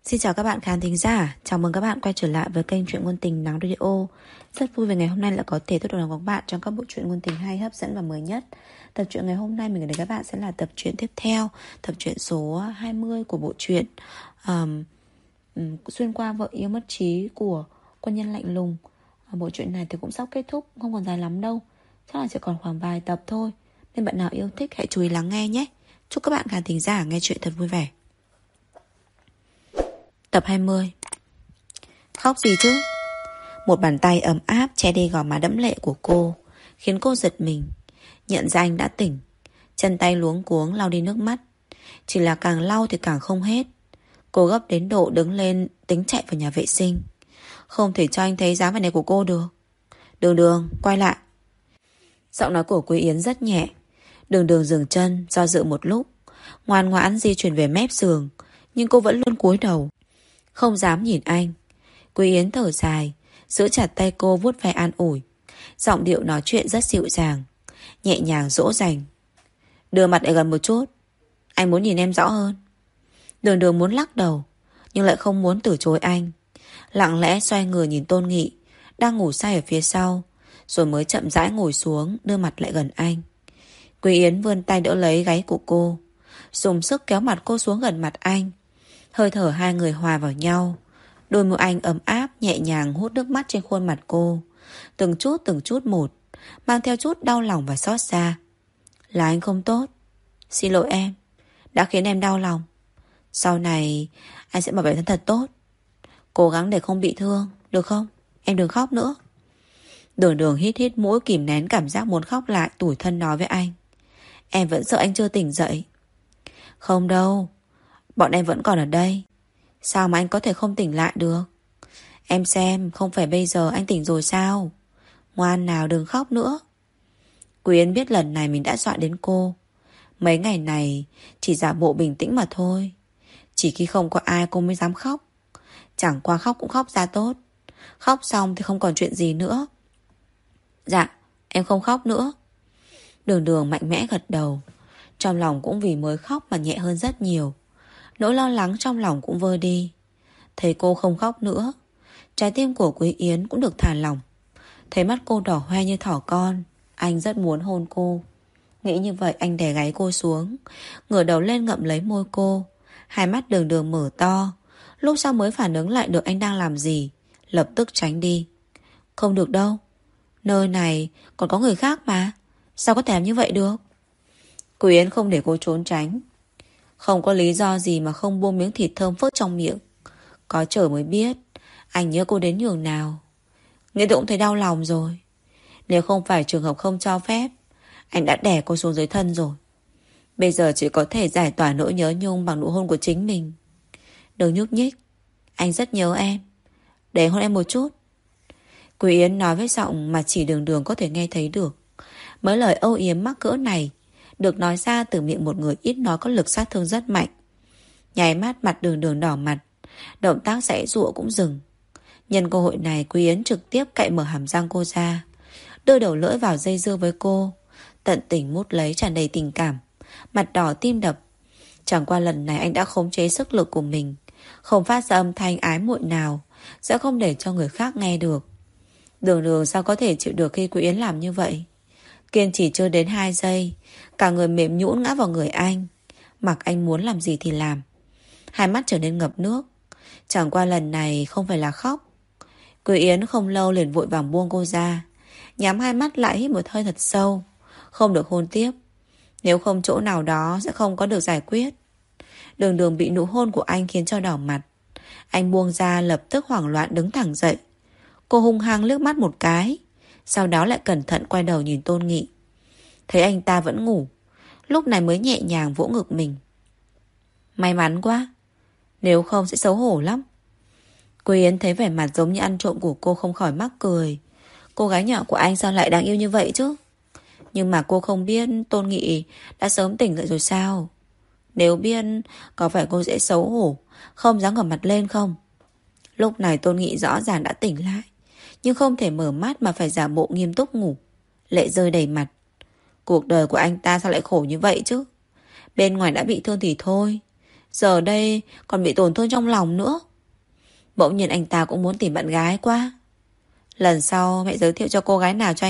Xin chào các bạn khán thính giả, chào mừng các bạn quay trở lại với kênh Truyện Ngôn Tình Nắng Radio. Rất vui về ngày hôm nay lại có thể tiếp tục đồng các bạn trong các bộ truyện ngôn tình hay, hấp dẫn và mới nhất. Tập truyện ngày hôm nay mình gửi đến các bạn sẽ là tập truyện tiếp theo, tập truyện số 20 của bộ truyện Xuyên qua vợ yêu mất trí của Quân Nhân Lạnh Lùng. Bộ truyện này thì cũng sắp kết thúc, không còn dài lắm đâu, chắc là chỉ còn khoảng vài tập thôi. Nên bạn nào yêu thích hãy chú ý lắng nghe nhé. Chúc các bạn khán thính giả nghe chuyện thật vui vẻ. Tập 20. Khóc gì chứ? Một bàn tay ấm áp che đi gò má đẫm lệ của cô, khiến cô giật mình. Nhận ra anh đã tỉnh, chân tay luống cuống lau đi nước mắt. Chỉ là càng lau thì càng không hết. Cô gấp đến độ đứng lên tính chạy vào nhà vệ sinh. Không thể cho anh thấy dáng vẻ này của cô được. Đường Đường, quay lại. Giọng nói của Quý Yến rất nhẹ. Đường Đường dừng chân, do dự một lúc, ngoan ngoãn di chuyển về mép giường. Nhưng cô vẫn luôn cúi đầu, không dám nhìn anh. Quý Yến thở dài, giữ chặt tay cô vuốt ve an ủi. Giọng điệu nói chuyện rất dịu dàng, nhẹ nhàng dỗ dành. Đưa mặt lại gần một chút, anh muốn nhìn em rõ hơn. Đường Đường muốn lắc đầu, nhưng lại không muốn từ chối anh. Lặng lẽ xoay người nhìn Tôn Nghị đang ngủ say ở phía sau, rồi mới chậm rãi ngồi xuống, đưa mặt lại gần anh. Quý Yến vươn tay đỡ lấy gáy của cô, dùng sức kéo mặt cô xuống gần mặt anh. Hơi thở hai người hòa vào nhau. Đôi môi anh ấm áp nhẹ nhàng hút nước mắt trên khuôn mặt cô, từng chút một, mang theo chút đau lòng và xót xa. Là anh không tốt, xin lỗi em, đã khiến em đau lòng. Sau này anh sẽ bảo vệ thân thật tốt, cố gắng để không bị thương, được không? Em đừng khóc nữa. Đường Đường hít hít mũi kìm nén cảm giác muốn khóc lại, tủi thân nói với anh. Em vẫn sợ anh chưa tỉnh dậy. Không đâu, bọn em vẫn còn ở đây. Sao mà anh có thể không tỉnh lại được? Em xem, không phải bây giờ anh tỉnh rồi sao? Ngoan nào, đừng khóc nữa. Quyến biết lần này mình đã dọa đến cô. Mấy ngày này chỉ giả bộ bình tĩnh mà thôi. Chỉ khi không có ai cô mới dám khóc. Chẳng qua khóc cũng khóc ra tốt. Khóc xong thì không còn chuyện gì nữa. Dạ, em không khóc nữa. Đường Đường mạnh mẽ gật đầu. Trong lòng cũng vì mới khóc mà nhẹ hơn rất nhiều. Nỗi lo lắng trong lòng cũng vơi đi. Thấy cô không khóc nữa, trái tim của Quý Yến cũng được thả lỏng. Thấy mắt cô đỏ hoe như thỏ con, anh rất muốn hôn cô. Nghĩ như vậy anh đè gáy cô xuống, ngửa đầu lên ngậm lấy môi cô. Hai mắt Đường Đường mở to. Lúc sau mới phản ứng lại được anh đang làm gì, lập tức tránh đi. Không được đâu, nơi này còn có người khác mà, sao có thể làm như vậy được? Quý Yến không để cô trốn tránh. Không có lý do gì mà không buông miếng thịt thơm phức trong miệng. Có trời mới biết anh nhớ cô đến nhường nào. Nghĩ tôi cũng thấy đau lòng rồi. Nếu không phải trường hợp không cho phép, anh đã đè cô xuống dưới thân rồi. Bây giờ chỉ có thể giải tỏa nỗi nhớ nhung bằng nụ hôn của chính mình. Đừng nhúc nhích, anh rất nhớ em. Để hôn em một chút. Quý Yến nói với giọng mà chỉ Đường Đường có thể nghe thấy được. Mấy lời âu yếm mắc cỡ này được nói ra từ miệng một người ít nói có lực sát thương rất mạnh. Nháy mắt mặt Đường Đường đỏ mặt, động tác giãy giụa cũng dừng. Nhân cơ hội này Quý Yến trực tiếp cạy mở hàm răng cô ra, đưa đầu lưỡi vào dây dưa với cô, tận tình mút lấy tràn đầy tình cảm. Mặt đỏ tim đập. Chẳng qua lần này anh đã khống chế sức lực của mình, không phát ra âm thanh ái muội nào, sẽ không để cho người khác nghe được. Đường Đường sao có thể chịu được khi Quý Yến làm như vậy? Kiên trì chưa đến 2 giây, cả người mềm nhũn ngã vào người anh. Mặc anh muốn làm gì thì làm. Hai mắt trở nên ngập nước. Chẳng qua lần này không phải là khóc. Quý Yến không lâu liền vội vàng buông cô ra, nhắm hai mắt lại hít một hơi thật sâu. Không được hôn tiếp, nếu không chỗ nào đó sẽ không có được giải quyết. Đường Đường bị nụ hôn của anh khiến cho đỏ mặt. Anh buông ra lập tức hoảng loạn đứng thẳng dậy. Cô hung hăng liếc mắt một cái, sau đó lại cẩn thận quay đầu nhìn Tôn Nghị. Thấy anh ta vẫn ngủ, lúc này mới nhẹ nhàng vỗ ngực mình. May mắn quá, nếu không sẽ xấu hổ lắm. Quý Yến thấy vẻ mặt giống như ăn trộm của cô không khỏi mắc cười. Cô gái nhỏ của anh sao lại đáng yêu như vậy chứ? Nhưng mà cô không biết Tôn Nghị đã sớm tỉnh dậy rồi sao? Nếu biết, có phải cô dễ xấu hổ, không dám ngẩng mặt lên không? Lúc này Tôn Nghị rõ ràng đã tỉnh lại, nhưng không thể mở mắt mà phải giả bộ nghiêm túc ngủ. Lệ rơi đầy mặt. Cuộc đời của anh ta sao lại khổ như vậy chứ? Bên ngoài đã bị thương thì thôi, Giờ đây còn bị tổn thương trong lòng nữa. Bỗng nhiên anh ta cũng muốn tìm bạn gái quá. Lần sau mẹ giới thiệu cho cô gái nào cho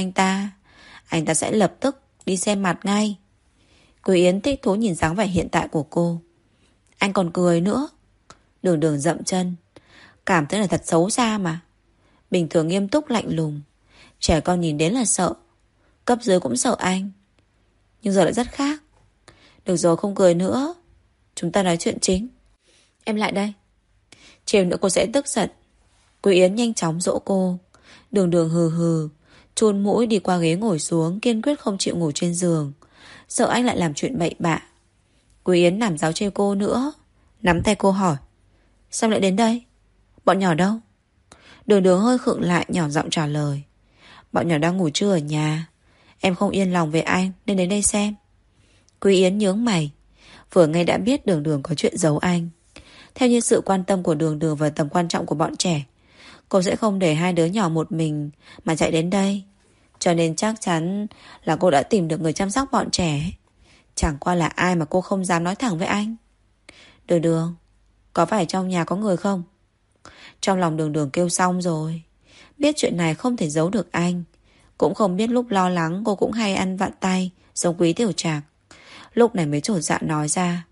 anh ta sẽ lập tức đi xem mặt ngay. Quý Yến thích thú nhìn dáng vẻ hiện tại của cô. Anh còn cười nữa. Đường Đường dậm chân. Cảm thấy là thật xấu xa mà. Bình thường nghiêm túc lạnh lùng, trẻ con nhìn đến là sợ. Cấp dưới cũng sợ anh. Nhưng giờ lại rất khác. Được rồi, không cười nữa. Chúng ta nói chuyện chính. Em lại đây. Chiều nữa cô sẽ tức giận. Quý Yến nhanh chóng dỗ cô. Đường Đường hừ hừ, chôn mũi đi qua ghế ngồi xuống, kiên quyết không chịu ngủ trên giường, sợ anh lại làm chuyện bậy bạ. Quý Yến làm giáo chê cô nữa, nắm tay cô hỏi: sao lại đến đây? Bọn nhỏ đâu? Đường Đường hơi khựng lại, nhỏ giọng trả lời: bọn nhỏ đang ngủ trưa ở nhà. Em không yên lòng về anh nên đến đây xem. Quý Yến nhướng mày. Vừa nghe đã biết Đường Đường có chuyện giấu anh. Theo như sự quan tâm của Đường Đường và tầm quan trọng của bọn trẻ, cô sẽ không để hai đứa nhỏ một mình mà chạy đến đây. Cho nên chắc chắn là cô đã tìm được người chăm sóc bọn trẻ. Chẳng qua là ai mà cô không dám nói thẳng với anh. Đường Đường, có phải trong nhà có người không? Trong lòng Đường Đường kêu xong rồi. Biết chuyện này không thể giấu được anh. Cũng không biết lúc lo lắng cô cũng hay ăn vặn tay giống Quý Tiểu Trạc. Lúc này mới trột dạ nói ra: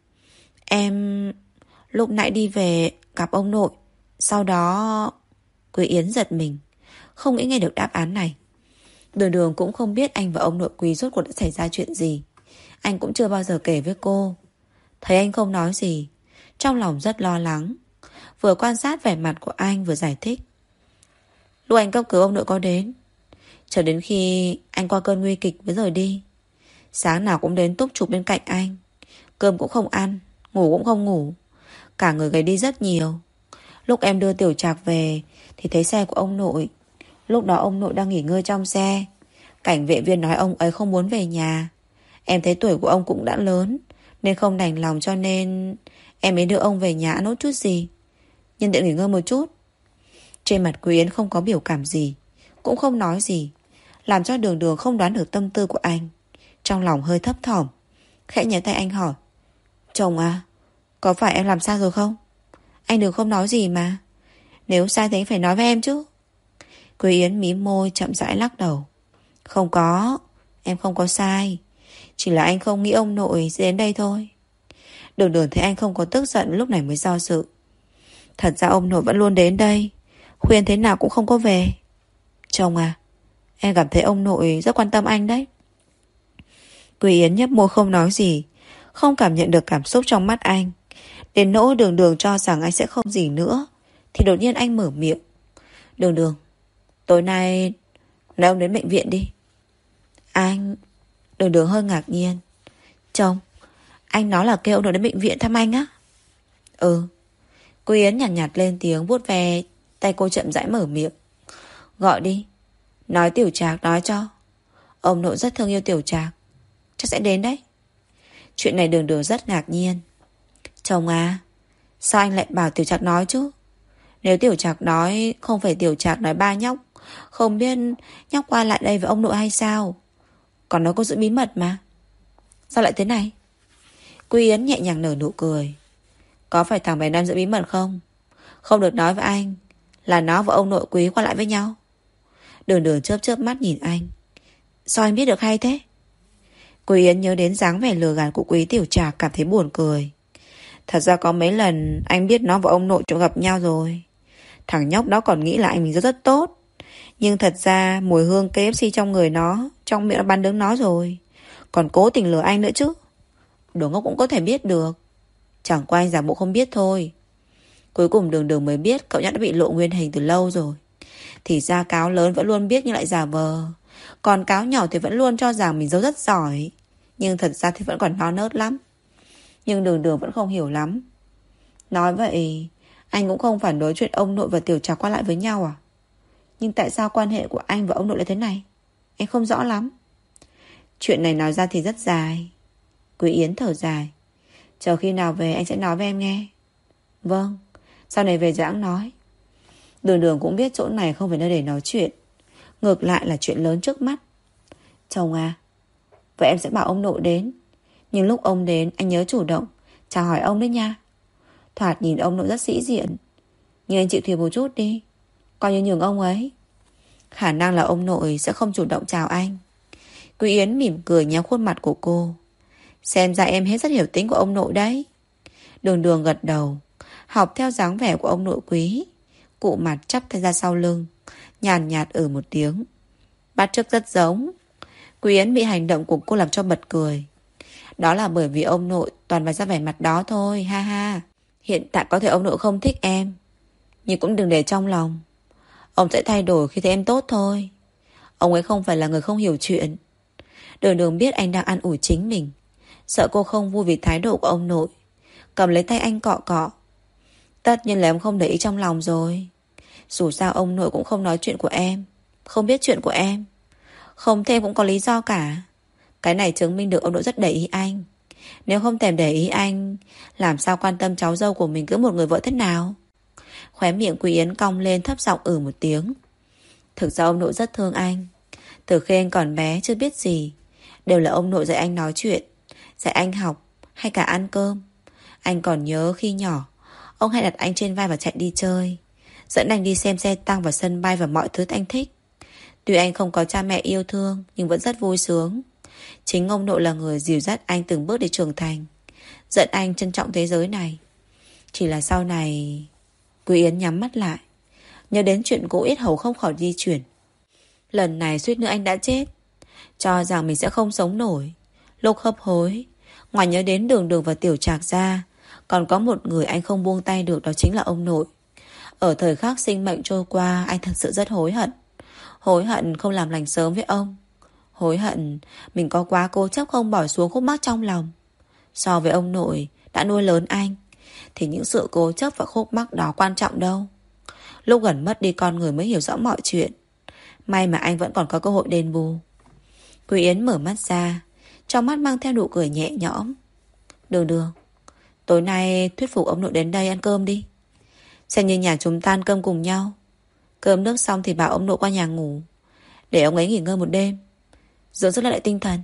em lúc nãy đi về gặp ông nội. Sau đó... Quý Yến giật mình, không nghĩ nghe được đáp án này. Đường Đường cũng không biết anh và ông nội Quý rốt cuộc đã xảy ra chuyện gì. Anh cũng chưa bao giờ kể với cô. Thấy anh không nói gì, trong lòng rất lo lắng. Vừa quan sát vẻ mặt của anh vừa giải thích. Lúc anh cấp cứu ông nội có đến, cho đến khi anh qua cơn nguy kịch mới rời đi. Sáng nào cũng đến túc trực bên cạnh anh. Cơm cũng không ăn, ngủ cũng không ngủ. Cả người gầy đi rất nhiều. Lúc em đưa Tiểu Trạc về thì thấy xe của ông nội. Lúc đó ông nội đang nghỉ ngơi trong xe. Cảnh vệ viên nói ông ấy không muốn về nhà. Em thấy tuổi của ông cũng đã lớn nên không đành lòng, cho nên em mới đưa ông về nhà ăn nốt chút gì, nhân tiện nghỉ ngơi một chút. Trên mặt Quý Yến không có biểu cảm gì, cũng không nói gì, làm cho Đường Đường không đoán được tâm tư của anh. Trong lòng hơi thấp thỏm, khẽ nhớ tay anh hỏi: chồng à, có phải em làm sao rồi không? Anh đừng không nói gì mà. Nếu sai thì anh phải nói với em chứ. Quý Yến mím môi chậm rãi lắc đầu: không có, em không có sai. Chỉ là anh không nghĩ ông nội sẽ đến đây thôi. Đường Đường thấy anh không có tức giận, lúc này mới do dự. Thật ra ông nội vẫn luôn đến đây, khuyên thế nào cũng không có về. Chồng à, em cảm thấy ông nội rất quan tâm anh đấy. Quý Yến nhấp môi không nói gì, không cảm nhận được cảm xúc trong mắt anh. Đến nỗi Đường Đường cho rằng anh sẽ không gì nữa, thì đột nhiên anh mở miệng: Đường Đường, tối nay nói ông đến bệnh viện đi. Anh... Đường Đường hơi ngạc nhiên. Chồng, anh nói là kêu ông nội đến bệnh viện thăm anh á? Ừ. Cô Yến nhàn nhạt lên tiếng, vuốt ve tay cô, chậm rãi mở miệng: gọi đi, nói Tiểu Trạc nói cho. Ông nội rất thương yêu Tiểu Trạc, chắc sẽ đến đấy. Chuyện này Đường Đường rất ngạc nhiên. Chồng à, sao anh lại bảo Tiểu Trạc nói chứ? Nếu Tiểu Trạc nói, không phải Tiểu Trạc nói ba nhóc không biết nhóc qua lại đây với ông nội hay sao? Còn nói cô giữ bí mật mà. Sao lại thế này? Quý Yến nhẹ nhàng nở nụ cười. Có phải thằng bé Nam giữ bí mật không? Không được nói với anh là nó và ông nội Quý qua lại với nhau. Đường Đường chớp chớp mắt nhìn anh. Sao anh biết được hay thế? Quý Yến nhớ đến dáng vẻ lừa gạt của Quý Tiểu Trạc, cảm thấy buồn cười. Thật ra có mấy lần anh biết nó và ông nội chỗ gặp nhau rồi. Thằng nhóc đó còn nghĩ là anh mình rất tốt. Nhưng thật ra mùi hương KFC trong người nó, trong miệng nó bắn đứng nó rồi. Còn cố tình lừa anh nữa chứ. Đồ ngốc cũng có thể biết được. Chẳng qua anh giả bộ không biết thôi. Cuối cùng Đường Đường mới biết cậu nhóc đã bị lộ nguyên hình từ lâu rồi. Thì ra cáo lớn vẫn luôn biết nhưng lại giả vờ. Còn cáo nhỏ thì vẫn luôn cho rằng mình giấu rất giỏi. Nhưng thật ra thì vẫn còn non nớt lắm. Nhưng Đường Đường vẫn không hiểu lắm. Nói vậy, anh cũng không phản đối chuyện ông nội và Tiểu Trạc qua lại với nhau à? Nhưng tại sao quan hệ của anh và ông nội lại thế này? Anh không rõ lắm. Chuyện này nói ra thì rất dài. Quý Yến thở dài. Chờ khi nào về anh sẽ nói với em nghe. Vâng, sau này về giãng nói. Đường Đường cũng biết chỗ này không phải nơi để nói chuyện. Ngược lại là chuyện lớn trước mắt. Chồng à, vậy em sẽ bảo ông nội đến. Nhưng lúc ông đến anh nhớ chủ động chào hỏi ông đấy nha. Thoạt nhìn ông nội rất sĩ diện. Nhưng anh chịu thiệt một chút đi, coi như nhường ông ấy. Khả năng là ông nội sẽ không chủ động chào anh. Quý Yến mỉm cười nhéo khuôn mặt của cô. Xem ra em hết rất hiểu tính của ông nội đấy. Đường Đường gật đầu, học theo dáng vẻ của ông nội Quý. Cụ mặt chắp tay ra sau lưng, nhàn nhạt một tiếng. Bắt chước rất giống. Quý Yến bị hành động của cô làm cho bật cười. Đó là bởi vì ông nội toàn bày ra vẻ mặt đó thôi, ha ha. Hiện tại có thể ông nội không thích em, nhưng cũng đừng để trong lòng. Ông sẽ thay đổi khi thấy em tốt thôi. Ông ấy không phải là người không hiểu chuyện. Đường Đường biết anh đang an ủi chính mình, sợ cô không vui vì thái độ của ông nội, cầm lấy tay anh cọ cọ. Tất nhiên là em không để ý trong lòng rồi. Dù sao ông nội cũng không nói chuyện của em, không biết chuyện của em. Không thêm cũng có lý do cả. Cái này chứng minh được ông nội rất để ý anh. Nếu không thèm để ý anh, làm sao quan tâm cháu dâu của mình cứ một người vợ thế nào? Khóe miệng Quý Yến cong lên, thấp giọng một tiếng. Thực ra ông nội rất thương anh. Từ khi anh còn bé chưa biết gì, đều là ông nội dạy anh nói chuyện, dạy anh học, hay cả ăn cơm. Anh còn nhớ khi nhỏ, ông hay đặt anh trên vai và chạy đi chơi, dẫn anh đi xem xe tăng và sân bay và mọi thứ anh thích. Tuy anh không có cha mẹ yêu thương, nhưng vẫn rất vui sướng. Chính ông nội là người dìu dắt anh từng bước để trưởng thành, dẫn anh trân trọng thế giới này. Chỉ là sau này... Quý Yến nhắm mắt lại, nhớ đến chuyện cũ, yết hầu không khỏi di chuyển. Lần này suýt nữa anh đã chết, cho rằng mình sẽ không sống nổi. Lúc hấp hối, ngoài nhớ đến Đường Đường và Tiểu Trạc ra, còn có một người anh không buông tay được, đó chính là ông nội. Ở thời khắc sinh mệnh trôi qua, anh thật sự rất hối hận. Hối hận không làm lành sớm với ông. Hối hận mình có quá cố chấp không bỏ xuống khúc mắc trong lòng. So với ông nội đã nuôi lớn anh, thì những sự cố chấp và khúc mắc đó quan trọng đâu. Lúc gần mất đi con người mới hiểu rõ mọi chuyện. May mà anh vẫn còn có cơ hội đền bù. Quý Yến mở mắt ra, trong mắt mang theo nụ cười nhẹ nhõm. Đường Đường, tối nay thuyết phục ông nội đến đây ăn cơm đi. Xem như nhà chúng ta ăn cơm cùng nhau. Cơm nước xong thì bảo ông nội qua nhà ngủ, để ông ấy nghỉ ngơi một đêm, dưỡng sức lại tinh thần.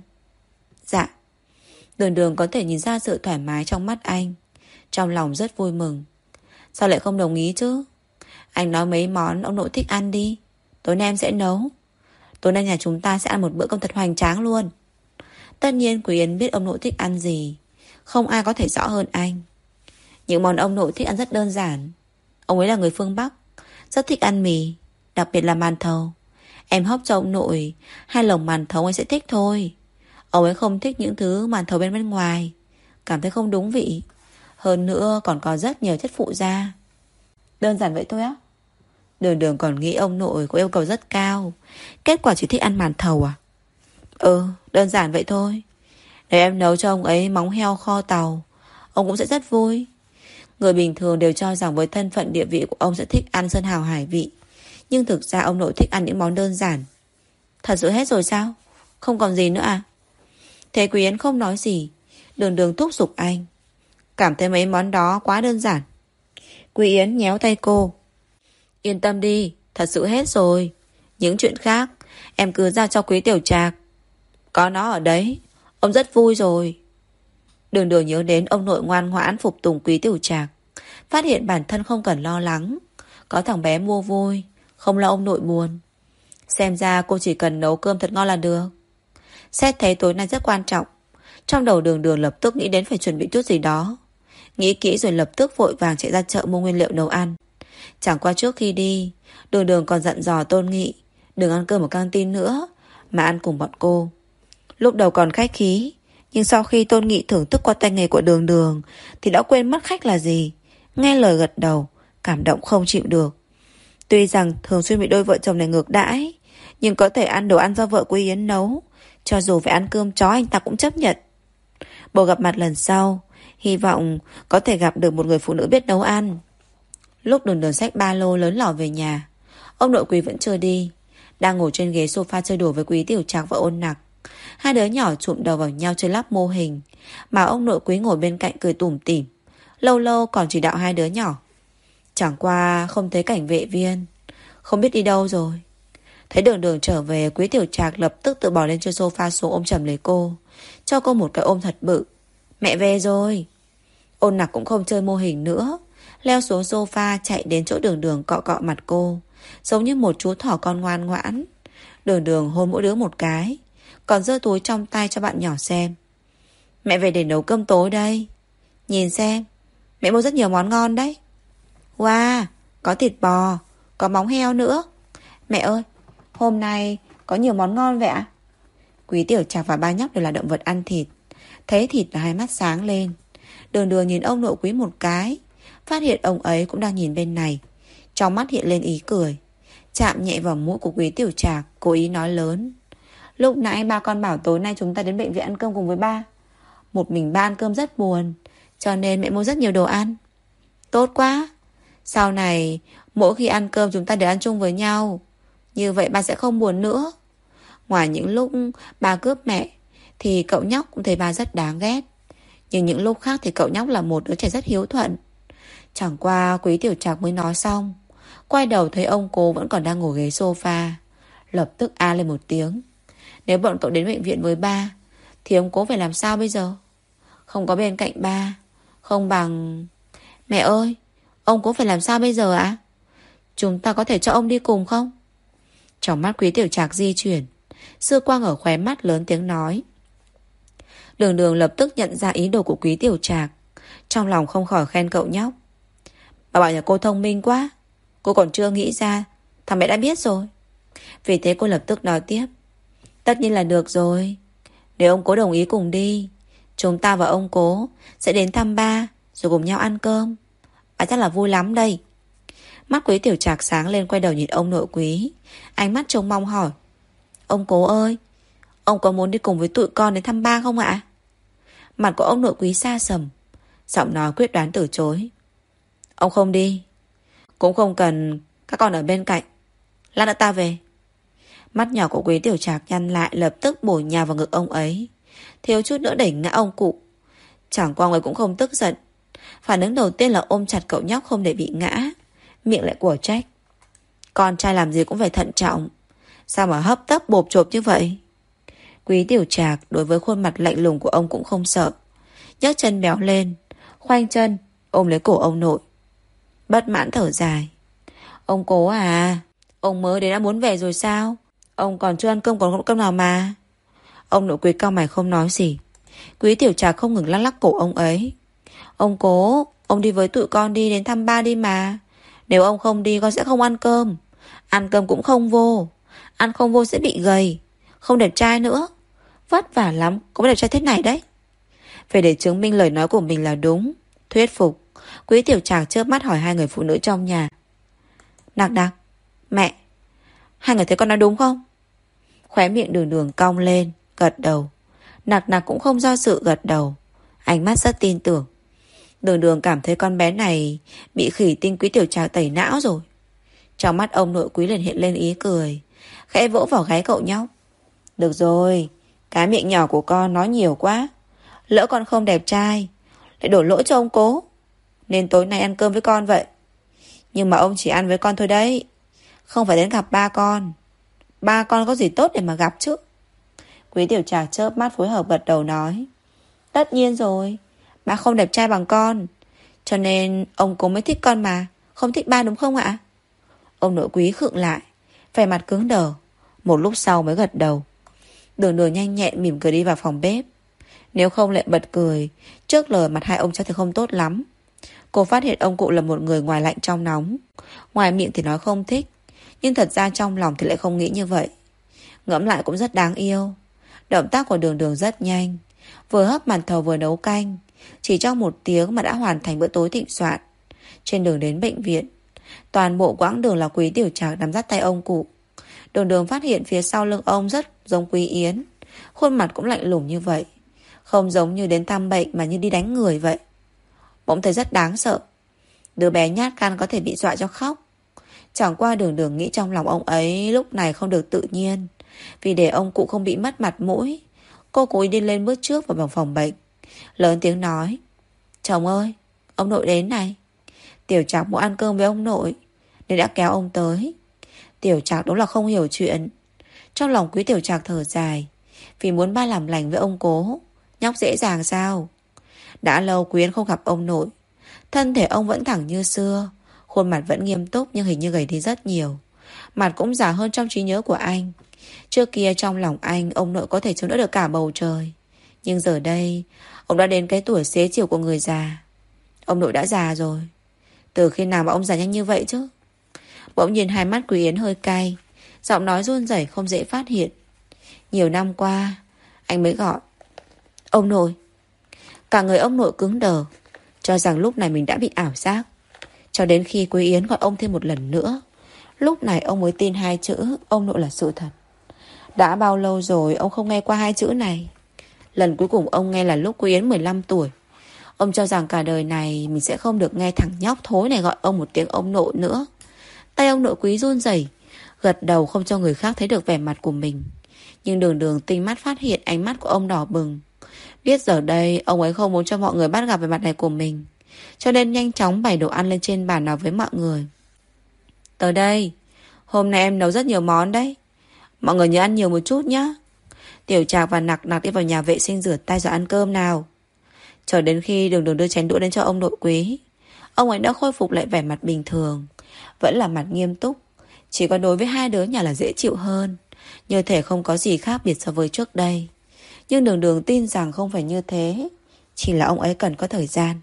Dạ. Đường Đường có thể nhìn ra sự thoải mái trong mắt anh, trong lòng rất vui mừng. Sao lại không đồng ý chứ? Anh nói mấy món ông nội thích ăn đi, tối nay em sẽ nấu. Tối nay nhà chúng ta sẽ ăn một bữa cơm thật hoành tráng luôn. Tất nhiên Quý Yến biết ông nội thích ăn gì, không ai có thể rõ hơn anh. Những món ông nội thích ăn rất đơn giản. Ông ấy là người phương Bắc, rất thích ăn mì, đặc biệt là màn thầu. Em hấp cho ông nội 2 lồng màn thầu, anh sẽ thích thôi. Ông ấy không thích những thứ màn thầu bên ngoài, cảm thấy không đúng vị. Hơn nữa còn có rất nhiều chất phụ gia. Đơn giản vậy thôi á? Đường Đường còn nghĩ ông nội có yêu cầu rất cao, kết quả chỉ thích ăn màn thầu à? Đơn giản vậy thôi. Nếu em nấu cho ông ấy móng heo kho tàu, ông cũng sẽ rất vui. Người bình thường đều cho rằng với thân phận địa vị của ông sẽ thích ăn sơn hào hải vị, nhưng thực ra ông nội thích ăn những món đơn giản. Thật sự hết rồi sao? Không còn gì nữa à? Thế Quý Yến không nói gì, Đường Đường thúc giục anh. Cảm thấy mấy món đó quá đơn giản. Quý Yến nhéo tay cô. Yên tâm đi, thật sự hết rồi. Những chuyện khác em cứ giao cho Quý Tiểu Trạc. Có nó ở đấy, ông rất vui rồi. Đường Đường nhớ đến ông nội ngoan ngoãn phục tùng Quý Tiểu Trạc, phát hiện bản thân không cần lo lắng, có thằng bé mua vui, không lo ông nội buồn. Xem ra cô chỉ cần nấu cơm thật ngon là được. Xét thấy tối nay rất quan trọng, trong đầu Đường Đường lập tức nghĩ đến phải chuẩn bị chút gì đó. Nghĩ kỹ rồi lập tức vội vàng chạy ra chợ mua nguyên liệu nấu ăn. Chẳng qua trước khi đi, Đường Đường còn dặn dò Tôn Nghị đừng ăn cơm ở căng tin nữa, mà ăn cùng bọn cô. Lúc đầu còn khách khí, nhưng sau khi Tôn Nghị thưởng thức qua tay nghề của Đường Đường thì đã quên mất khách là gì. Nghe lời gật đầu, cảm động không chịu được. Tuy rằng thường xuyên bị đôi vợ chồng này ngược đãi, nhưng có thể ăn đồ ăn do vợ Quý Yến nấu, cho dù phải ăn cơm chó anh ta cũng chấp nhận. Buổi gặp mặt lần sau, hy vọng có thể gặp được một người phụ nữ biết nấu ăn. Lúc Đường Đường xách ba lô lớn lỏ về nhà, ông nội Quý vẫn chưa đi, đang ngồi trên ghế sofa chơi đùa với Quý Tiểu Trạc và Ôn Nặc. Hai đứa nhỏ chụm đầu vào nhau chơi lắp mô hình, mà ông nội Quý ngồi bên cạnh cười tủm tỉm, lâu lâu còn chỉ đạo hai đứa nhỏ. Chẳng qua không thấy cảnh vệ viên, không biết đi đâu rồi. Thấy Đường Đường trở về, Quý Tiểu Trạc lập tức tự bỏ lên trên sofa xuống ôm chầm lấy cô, cho cô một cái ôm thật bự. Mẹ về rồi. Ôn Nặc cũng không chơi mô hình nữa, leo xuống sofa chạy đến chỗ Đường Đường cọ cọ mặt cô, giống như một chú thỏ con ngoan ngoãn. Đường Đường hôn mỗi đứa một cái, còn giơ túi trong tay cho bạn nhỏ xem. Mẹ về để nấu cơm tối đây. Nhìn xem, mẹ mua rất nhiều món ngon đấy. Wow, có thịt bò, có móng heo nữa. Mẹ ơi, hôm nay có nhiều món ngon vậy ạ? Quý Tiểu Trạc và ba nhóc đều là động vật ăn thịt. Thấy thịt là hai mắt sáng lên. Đường Đường nhìn ông nội Quý một cái, phát hiện ông ấy cũng đang nhìn bên này. Trong mắt hiện lên ý cười, chạm nhẹ vào mũi của Quý Tiểu Trạc, cố ý nói lớn. Lúc nãy ba con bảo tối nay chúng ta đến bệnh viện ăn cơm cùng với ba. Một mình ba ăn cơm rất buồn, cho nên mẹ mua rất nhiều đồ ăn. Tốt quá. Sau này mỗi khi ăn cơm chúng ta đều ăn chung với nhau, như vậy ba sẽ không buồn nữa. Ngoài những lúc ba cướp mẹ thì cậu nhóc cũng thấy ba rất đáng ghét, nhưng những lúc khác thì cậu nhóc là một đứa trẻ rất hiếu thuận. Chẳng qua Quý Tiểu Trạc mới nói xong, quay đầu thấy ông Cố vẫn còn đang ngồi ghế sofa, lập tức a lên một tiếng. Nếu bọn cậu đến bệnh viện với ba thì ông Cố phải làm sao bây giờ? Không có bên cạnh ba, không bằng... Mẹ ơi, ông Cố phải làm sao bây giờ ạ? Chúng ta có thể cho ông đi cùng không? Trong mắt Quý Tiểu Trạc di chuyển, dư quang ở khóe mắt lớn tiếng nói. Đường Đường lập tức nhận ra ý đồ của Quý Tiểu Trạc, trong lòng không khỏi khen cậu nhóc. Bà bảo nhà cô thông minh quá, cô còn chưa nghĩ ra, thằng bé đã biết rồi. Vì thế cô lập tức nói tiếp. Tất nhiên là được rồi. Nếu ông Cố đồng ý cùng đi, chúng ta và ông Cố sẽ đến thăm ba, rồi cùng nhau ăn cơm. Bà chắc là vui lắm đây. Mắt Quý Tiểu Trạc sáng lên, quay đầu nhìn ông nội Quý, ánh mắt trông mong hỏi. Ông Cố ơi, ông có muốn đi cùng với tụi con đến thăm ba không ạ? Mặt của ông nội Quý xa sầm, giọng nói quyết đoán từ chối. Ông không đi, cũng không cần các con ở bên cạnh. Lát nữa ta về. Mắt nhỏ của Quý Tiểu Trạc nhăn lại, lập tức bổ nhào vào ngực ông ấy, thiếu chút nữa đẩy ngã ông cụ. Chẳng qua ông ấy cũng không tức giận, phản ứng đầu tiên là ôm chặt cậu nhóc không để bị ngã, miệng lại của trách. Con trai làm gì cũng phải thận trọng, sao mà hấp tấp bộp chộp như vậy? Quý Tiểu Trạc đối với khuôn mặt lạnh lùng của ông cũng không sợ, nhấc chân béo lên, khoanh chân ôm lấy cổ ông nội, bất mãn thở dài. Ông Cố à, ông mới đến đã muốn về rồi sao? Ông còn chưa ăn cơm, còn cơm nào mà. Ông nội Quý cau mày không nói gì. Quý Tiểu Trạc không ngừng lắc lắc cổ ông ấy. Ông Cố, ông đi với tụi con đi đến thăm ba đi mà. Nếu ông không đi con sẽ không ăn cơm. Ăn cơm cũng không vô. Ăn không vô sẽ bị gầy, không đẹp trai nữa. Vất vả lắm cũng đẹp trai thế này đấy. Phải để chứng minh lời nói của mình là đúng, thuyết phục, Quý Tiểu Trạc chớp mắt hỏi hai người phụ nữ trong nhà. Nặc Nặc, mẹ, hai người thấy con nói đúng không? Khóe miệng Đường Đường cong lên, gật đầu. Nặc Nặc cũng không do dự gật đầu, ánh mắt rất tin tưởng. Đường Đường cảm thấy con bé này bị khỉ tinh Quý Tiểu Trạc tẩy não rồi. Trong mắt ông nội Quý liền hiện lên ý cười, khẽ vỗ vào gáy cậu nhóc. Được rồi, cái miệng nhỏ của con nói nhiều quá, lỡ con không đẹp trai lại đổ lỗi cho ông Cố, nên tối nay ăn cơm với con vậy. Nhưng mà ông chỉ ăn với con thôi đấy, không phải đến gặp ba con. Ba con có gì tốt để mà gặp chứ? Quý Tiểu Trạc chớp mắt phối hợp gật đầu nói. Tất nhiên rồi, ba không đẹp trai bằng con, cho nên ông Cố mới thích con mà, không thích ba đúng không ạ? Ông nội Quý khựng lại, vẻ mặt cứng đờ, một lúc sau mới gật đầu. Đường Đường nhanh nhẹn mỉm cười đi vào phòng bếp. Nếu không lại bật cười trước lời mặt hai ông cháu thì không tốt lắm. Cô phát hiện ông cụ là một người ngoài lạnh trong nóng, ngoài miệng thì nói không thích, nhưng thật ra trong lòng thì lại không nghĩ như vậy. Ngẫm lại cũng rất đáng yêu. Động tác của Đường Đường rất nhanh, vừa hấp màn thầu vừa nấu canh, chỉ trong 1 tiếng mà đã hoàn thành bữa tối thịnh soạn. Trên đường đến bệnh viện, toàn bộ quãng đường là Quý Tiểu Trạc nắm dắt tay ông cụ. Đường Đường phát hiện phía sau lưng ông rất giống Quý Yến, khuôn mặt cũng lạnh lùng như vậy, không giống như đến thăm bệnh mà như đi đánh người vậy. Bỗng thấy rất đáng sợ. Đứa bé nhát gan có thể bị dọa cho khóc. Chẳng qua Đường Đường nghĩ trong lòng ông ấy lúc này không được tự nhiên. Vì để ông cụ không bị mất mặt mũi, cô cố ý đi lên bước trước vào phòng bệnh, lớn tiếng nói. Chồng ơi, ông nội đến này. Tiểu Trạc muốn ăn cơm với ông nội nên đã kéo ông tới. Tiểu Trạc đúng là không hiểu chuyện. Trong lòng Quý Tiểu Trạc thở dài, vì muốn ba làm lành với ông Cố, nhóc dễ dàng sao? Đã lâu Quý Yến không gặp ông nội. Thân thể ông vẫn thẳng như xưa, khuôn mặt vẫn nghiêm túc nhưng hình như gầy đi rất nhiều. Mặt cũng già hơn trong trí nhớ của anh. Trước kia trong lòng anh, ông nội có thể chống đỡ được cả bầu trời. Nhưng giờ đây, ông đã đến cái tuổi xế chiều của người già. Ông nội đã già rồi. Từ khi nào mà ông già nhanh như vậy chứ? Bỗng nhìn hai mắt Quý Yến hơi cay, giọng nói run rẩy không dễ phát hiện. Nhiều năm qua, anh mới gọi ông nội. Cả người ông nội cứng đờ, cho rằng lúc này mình đã bị ảo giác. Cho đến khi Quý Yến gọi ông thêm một lần nữa, lúc này ông mới tin hai chữ ông nội là sự thật. Đã bao lâu rồi ông không nghe qua hai chữ này? Lần cuối cùng ông nghe là lúc Quý Yến 15 tuổi. Ông cho rằng cả đời này mình sẽ không được nghe thằng nhóc thối này gọi ông một tiếng ông nội nữa. Tay ông nội Quý run rẩy, gật đầu không cho người khác thấy được vẻ mặt của mình. Nhưng đường đường tinh mắt phát hiện ánh mắt của ông đỏ bừng. Biết giờ đây ông ấy không muốn cho mọi người bắt gặp về mặt này của mình, cho nên nhanh chóng bày đồ ăn lên trên bàn nói với mọi người. Tới đây, hôm nay em nấu rất nhiều món đấy. Mọi người nhớ ăn nhiều một chút nhé. Tiểu Trạc và Nặc Nặc đi vào nhà vệ sinh rửa tay rồi ăn cơm nào. Chờ đến khi đường đường đưa chén đũa đến cho ông nội Quý, ông ấy đã khôi phục lại vẻ mặt bình thường. Vẫn là mặt nghiêm túc, chỉ có đối với hai đứa nhà là dễ chịu hơn, như thể không có gì khác biệt so với trước đây. Nhưng đường đường tin rằng không phải như thế, chỉ là ông ấy cần có thời gian.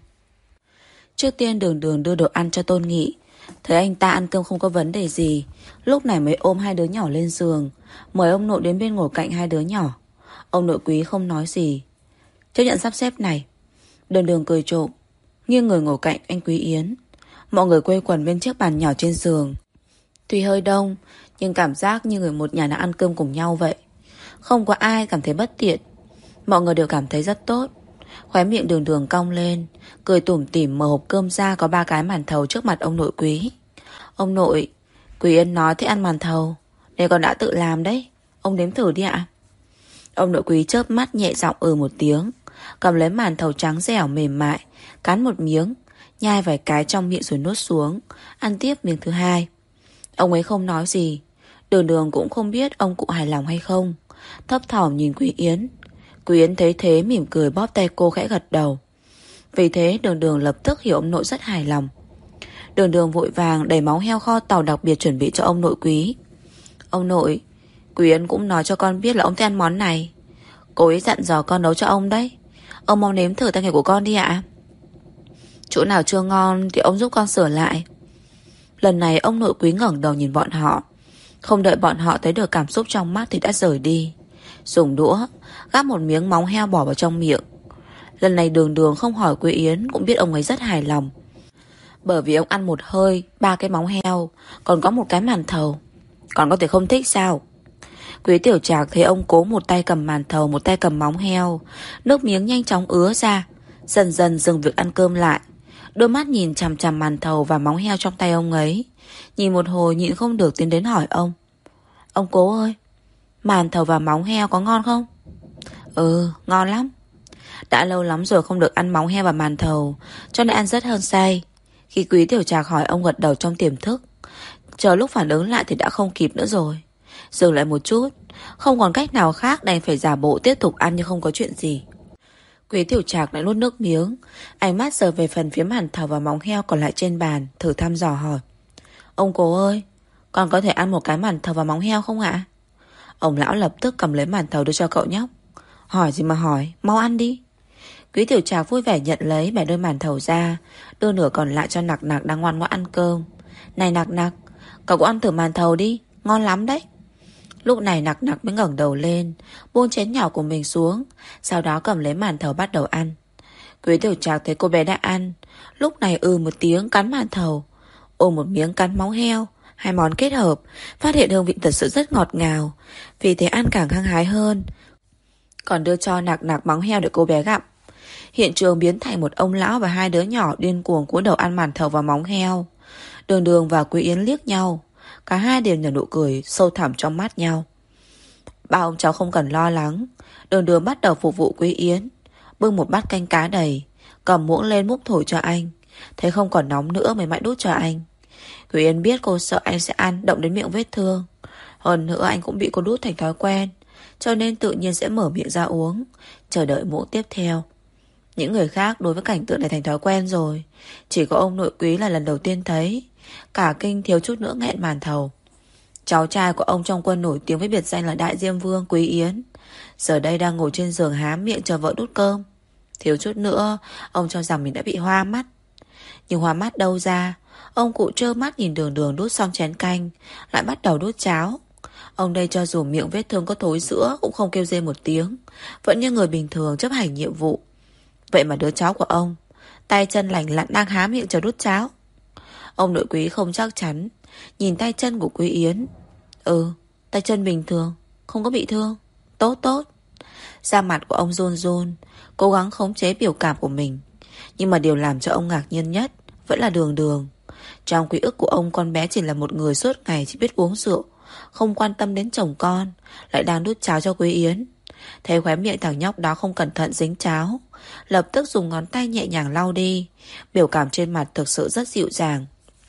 Trước tiên đường đường đưa đồ ăn cho Tôn Nghị. Thấy anh ta ăn cơm không có vấn đề gì, lúc này mới ôm hai đứa nhỏ lên giường, mời ông nội đến bên ngồi cạnh hai đứa nhỏ. Ông nội Quý không nói gì, chấp nhận sắp xếp này. Đường đường cười trộm, nghiêng người ngồi cạnh anh Quý Yến. Mọi người quây quần bên chiếc bàn nhỏ trên giường. Tuy hơi đông, nhưng cảm giác như người một nhà đã ăn cơm cùng nhau vậy. Không có ai cảm thấy bất tiện. Mọi người đều cảm thấy rất tốt. Khóe miệng đường đường cong lên, cười tủm tỉm mở hộp cơm ra, có 3 cái màn thầu trước mặt ông nội Quý. Ông nội, Quý Yến nói thích ăn màn thầu, nên con đã tự làm đấy. Ông nếm thử đi ạ. Ông nội Quý chớp mắt nhẹ giọng một tiếng, cầm lấy màn thầu trắng dẻo mềm mại, cắn một miếng, nhai vài cái trong miệng rồi nuốt xuống, ăn tiếp miếng thứ hai. Ông ấy không nói gì. Đường đường cũng không biết ông cụ hài lòng hay không, thấp thỏm nhìn Quý Yến. Quý Yến thấy thế mỉm cười bóp tay cô khẽ gật đầu. Vì thế đường đường lập tức hiểu ông nội rất hài lòng. Đường đường vội vàng đẩy máu heo kho tàu đặc biệt chuẩn bị cho ông nội Quý. Ông nội, Quý Yến cũng nói cho con biết là ông thích ăn món này. Cô ấy dặn dò con nấu cho ông đấy. Ông mau nếm thử tay nghề của con đi ạ. Chỗ nào chưa ngon thì ông giúp con sửa lại. Lần này ông nội Quý ngẩng đầu nhìn bọn họ. Không đợi bọn họ thấy được cảm xúc trong mắt thì đã rời đi. Dùng đũa gắp một miếng móng heo bỏ vào trong miệng. Lần này đường đường không hỏi Quý Yến cũng biết ông ấy rất hài lòng. Bởi vì ông ăn một hơi 3 cái móng heo, còn có một cái màn thầu. Còn có thể không thích sao? Quý Tiểu Trạc thấy ông cố một tay cầm màn thầu, một tay cầm móng heo, nước miếng nhanh chóng ứa ra, dần dần dừng việc ăn cơm lại. Đôi mắt nhìn chằm chằm màn thầu và móng heo trong tay ông ấy. Nhìn một hồi nhịn không được tiến đến hỏi ông. Ông Cố ơi, màn thầu và móng heo có ngon không? Ừ, ngon lắm. Đã lâu lắm rồi không được ăn móng heo và màn thầu, cho nên ăn rất hơn say. Khi Quý Tiểu Trạc hỏi, ông gật đầu trong tiềm thức. Chờ lúc phản ứng lại thì đã không kịp nữa rồi. Dừng lại một chút, không còn cách nào khác đành phải giả bộ tiếp tục ăn như không có chuyện gì. Quý Tiểu Trạc lại nuốt nước miếng, ánh mắt sờ về phần phía màn thầu và móng heo còn lại trên bàn, thử thăm dò hỏi. Ông Cố ơi, con có thể ăn một cái màn thầu và móng heo không ạ? Ông lão lập tức cầm lấy màn thầu đưa cho cậu nhóc. Hỏi gì mà hỏi, mau ăn đi. Quý Tiểu Trạc vui vẻ nhận lấy, bẻ đôi màn thầu ra, đưa nửa còn lại cho Nặc Nặc đang ngoan ngoãn ăn cơm. Này Nặc Nặc, cậu cũng ăn thử màn thầu đi, ngon lắm đấy. Lúc này Nặc Nặc mới ngẩng đầu lên, buông chén nhỏ của mình xuống, sau đó cầm lấy màn thầu bắt đầu ăn. Quý Tiểu Trạc thấy cô bé đã ăn, lúc này một tiếng cắn màn thầu, ôm một miếng cắn móng heo. Hai món kết hợp, phát hiện hương vị thật sự rất ngọt ngào, vì thế ăn càng hăng hái hơn. Còn đưa cho Nặc Nặc móng heo để cô bé gặm. Hiện trường biến thành một ông lão và hai đứa nhỏ điên cuồng cúi đầu ăn màn thầu và móng heo. Đường đường và Quý Yến liếc nhau, cả hai đều nở nụ cười sâu thẳm trong mắt nhau. Ba ông cháu không cần lo lắng. Đường đường bắt đầu phục vụ Quý Yến, bưng một bát canh cá đầy, cầm muỗng lên múc thổi cho anh. Thấy không còn nóng nữa mới mãi đút cho anh. Quý Yến biết cô sợ anh sẽ ăn động đến miệng vết thương. Hơn nữa anh cũng bị cô đút thành thói quen, cho nên tự nhiên sẽ mở miệng ra uống, chờ đợi muỗng tiếp theo. Những người khác đối với cảnh tượng này thành thói quen rồi. Chỉ có ông nội quý là lần đầu tiên thấy. Cả kinh thiếu chút nữa nghẹn màn thầu. Cháu trai của ông trong quân nổi tiếng với biệt danh là Đại Diêm Vương Quý Yến, giờ đây đang ngồi trên giường há miệng chờ vợ đút cơm. Thiếu chút nữa ông cho rằng mình đã bị hoa mắt. Nhưng hoa mắt đâu ra. Ông cụ trơ mắt nhìn Đường Đường đút xong chén canh, lại bắt đầu đút cháo. Ông đây cho dù miệng vết thương có thối sữa cũng không kêu rên một tiếng, vẫn như người bình thường chấp hành nhiệm vụ. Vậy mà đứa cháu của ông tay chân lành lặn đang há miệng chờ đút cháo. Ông nội quý không chắc chắn, nhìn tay chân của Quý Yến. Tay chân bình thường, không có bị thương. Tốt tốt. Da mặt của ông run run, cố gắng khống chế biểu cảm của mình. Nhưng mà điều làm cho ông ngạc nhiên nhất vẫn là Đường Đường. Trong ký ức của ông, con bé chỉ là một người suốt ngày chỉ biết uống rượu, không quan tâm đến chồng con, lại đang đút cháo cho Quý Yến. Thấy khóe miệng thằng nhóc đó không cẩn thận dính cháo, lập tức dùng ngón tay nhẹ nhàng lau đi. Biểu cảm trên mặt thực sự rất dịu dàng.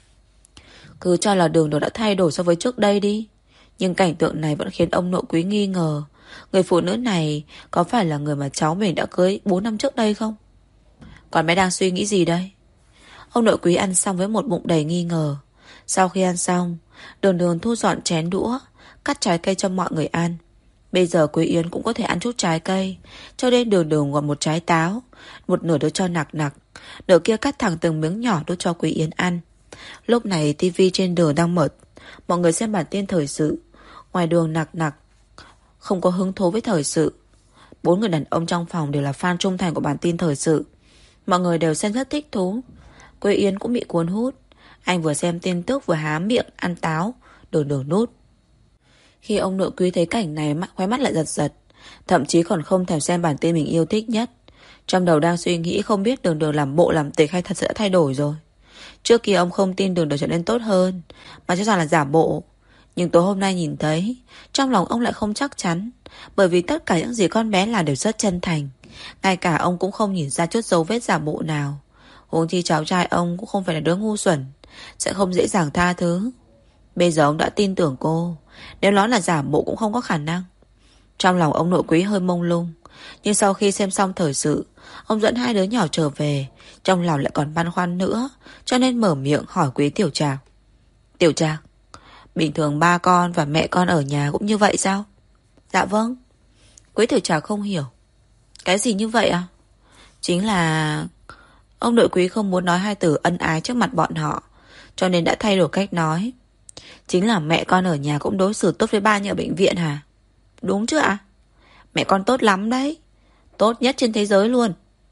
Cứ cho là Đường Đường đã thay đổi so với trước đây đi. Nhưng cảnh tượng này vẫn khiến ông nội quý nghi ngờ, người phụ nữ này có phải là người mà cháu mình đã cưới 4 năm trước đây không? Con bé đang suy nghĩ gì đây? Ông nội quý ăn xong với một bụng đầy nghi ngờ. Sau khi ăn xong, Đường Đường thu dọn chén đũa, cắt trái cây cho mọi người ăn. Bây giờ Quý Yến cũng có thể ăn chút trái cây, cho nên Đường Đường gọt một trái táo, một nửa đút cho Nặc Nặc, nửa kia cắt thẳng từng miếng nhỏ đút cho Quý Yến ăn. Lúc này tivi trên đường đang mở, mọi người xem bản tin thời sự. Ngoài đường Nặc Nặc không có hứng thú với thời sự. 4 người đàn ông trong phòng đều là fan trung thành của bản tin thời sự. Mọi người đều xem rất thích thú. Quý Yến cũng bị cuốn hút. Anh vừa xem tin tức vừa há miệng ăn táo. Đường Đường nút. Khi ông nội quý thấy cảnh này, khóe mắt lại giật giật, thậm chí còn không thèm xem bản tin mình yêu thích nhất. Trong đầu đang suy nghĩ không biết Đường Đường làm bộ làm tịch hay thật sự đã thay đổi rồi. Trước kia ông không tin Đường Đường trở nên tốt hơn, mà cho rằng là giả bộ. Nhưng tối hôm nay nhìn thấy, trong lòng ông lại không chắc chắn, bởi vì tất cả những gì con bé làm đều rất chân thành. Ngay cả ông cũng không nhìn ra chút dấu vết giả bộ nào. Huống chi cháu trai ông cũng không phải là đứa ngu xuẩn, sẽ không dễ dàng tha thứ. Bây giờ ông đã tin tưởng cô, nếu nói là giả bộ cũng không có khả năng. Trong lòng ông nội quý hơi mông lung. Nhưng sau khi xem xong thời sự, ông dẫn hai đứa nhỏ trở về, trong lòng lại còn băn khoăn nữa, cho nên mở miệng hỏi Quý Tiểu Trạc. Tiểu Trạc, bình thường ba con và mẹ con ở nhà cũng như vậy sao? Dạ vâng. Quý Tiểu Trạc không hiểu. Cái gì như vậy à? Chính là ông nội quý không muốn nói hai từ ân ái trước mặt bọn họ, cho nên đã thay đổi cách nói. Chính là mẹ con ở nhà cũng đối xử tốt với ba như ở bệnh viện hả? Đúng chứ ạ? Mẹ con tốt lắm đấy, tốt nhất trên thế giới luôn.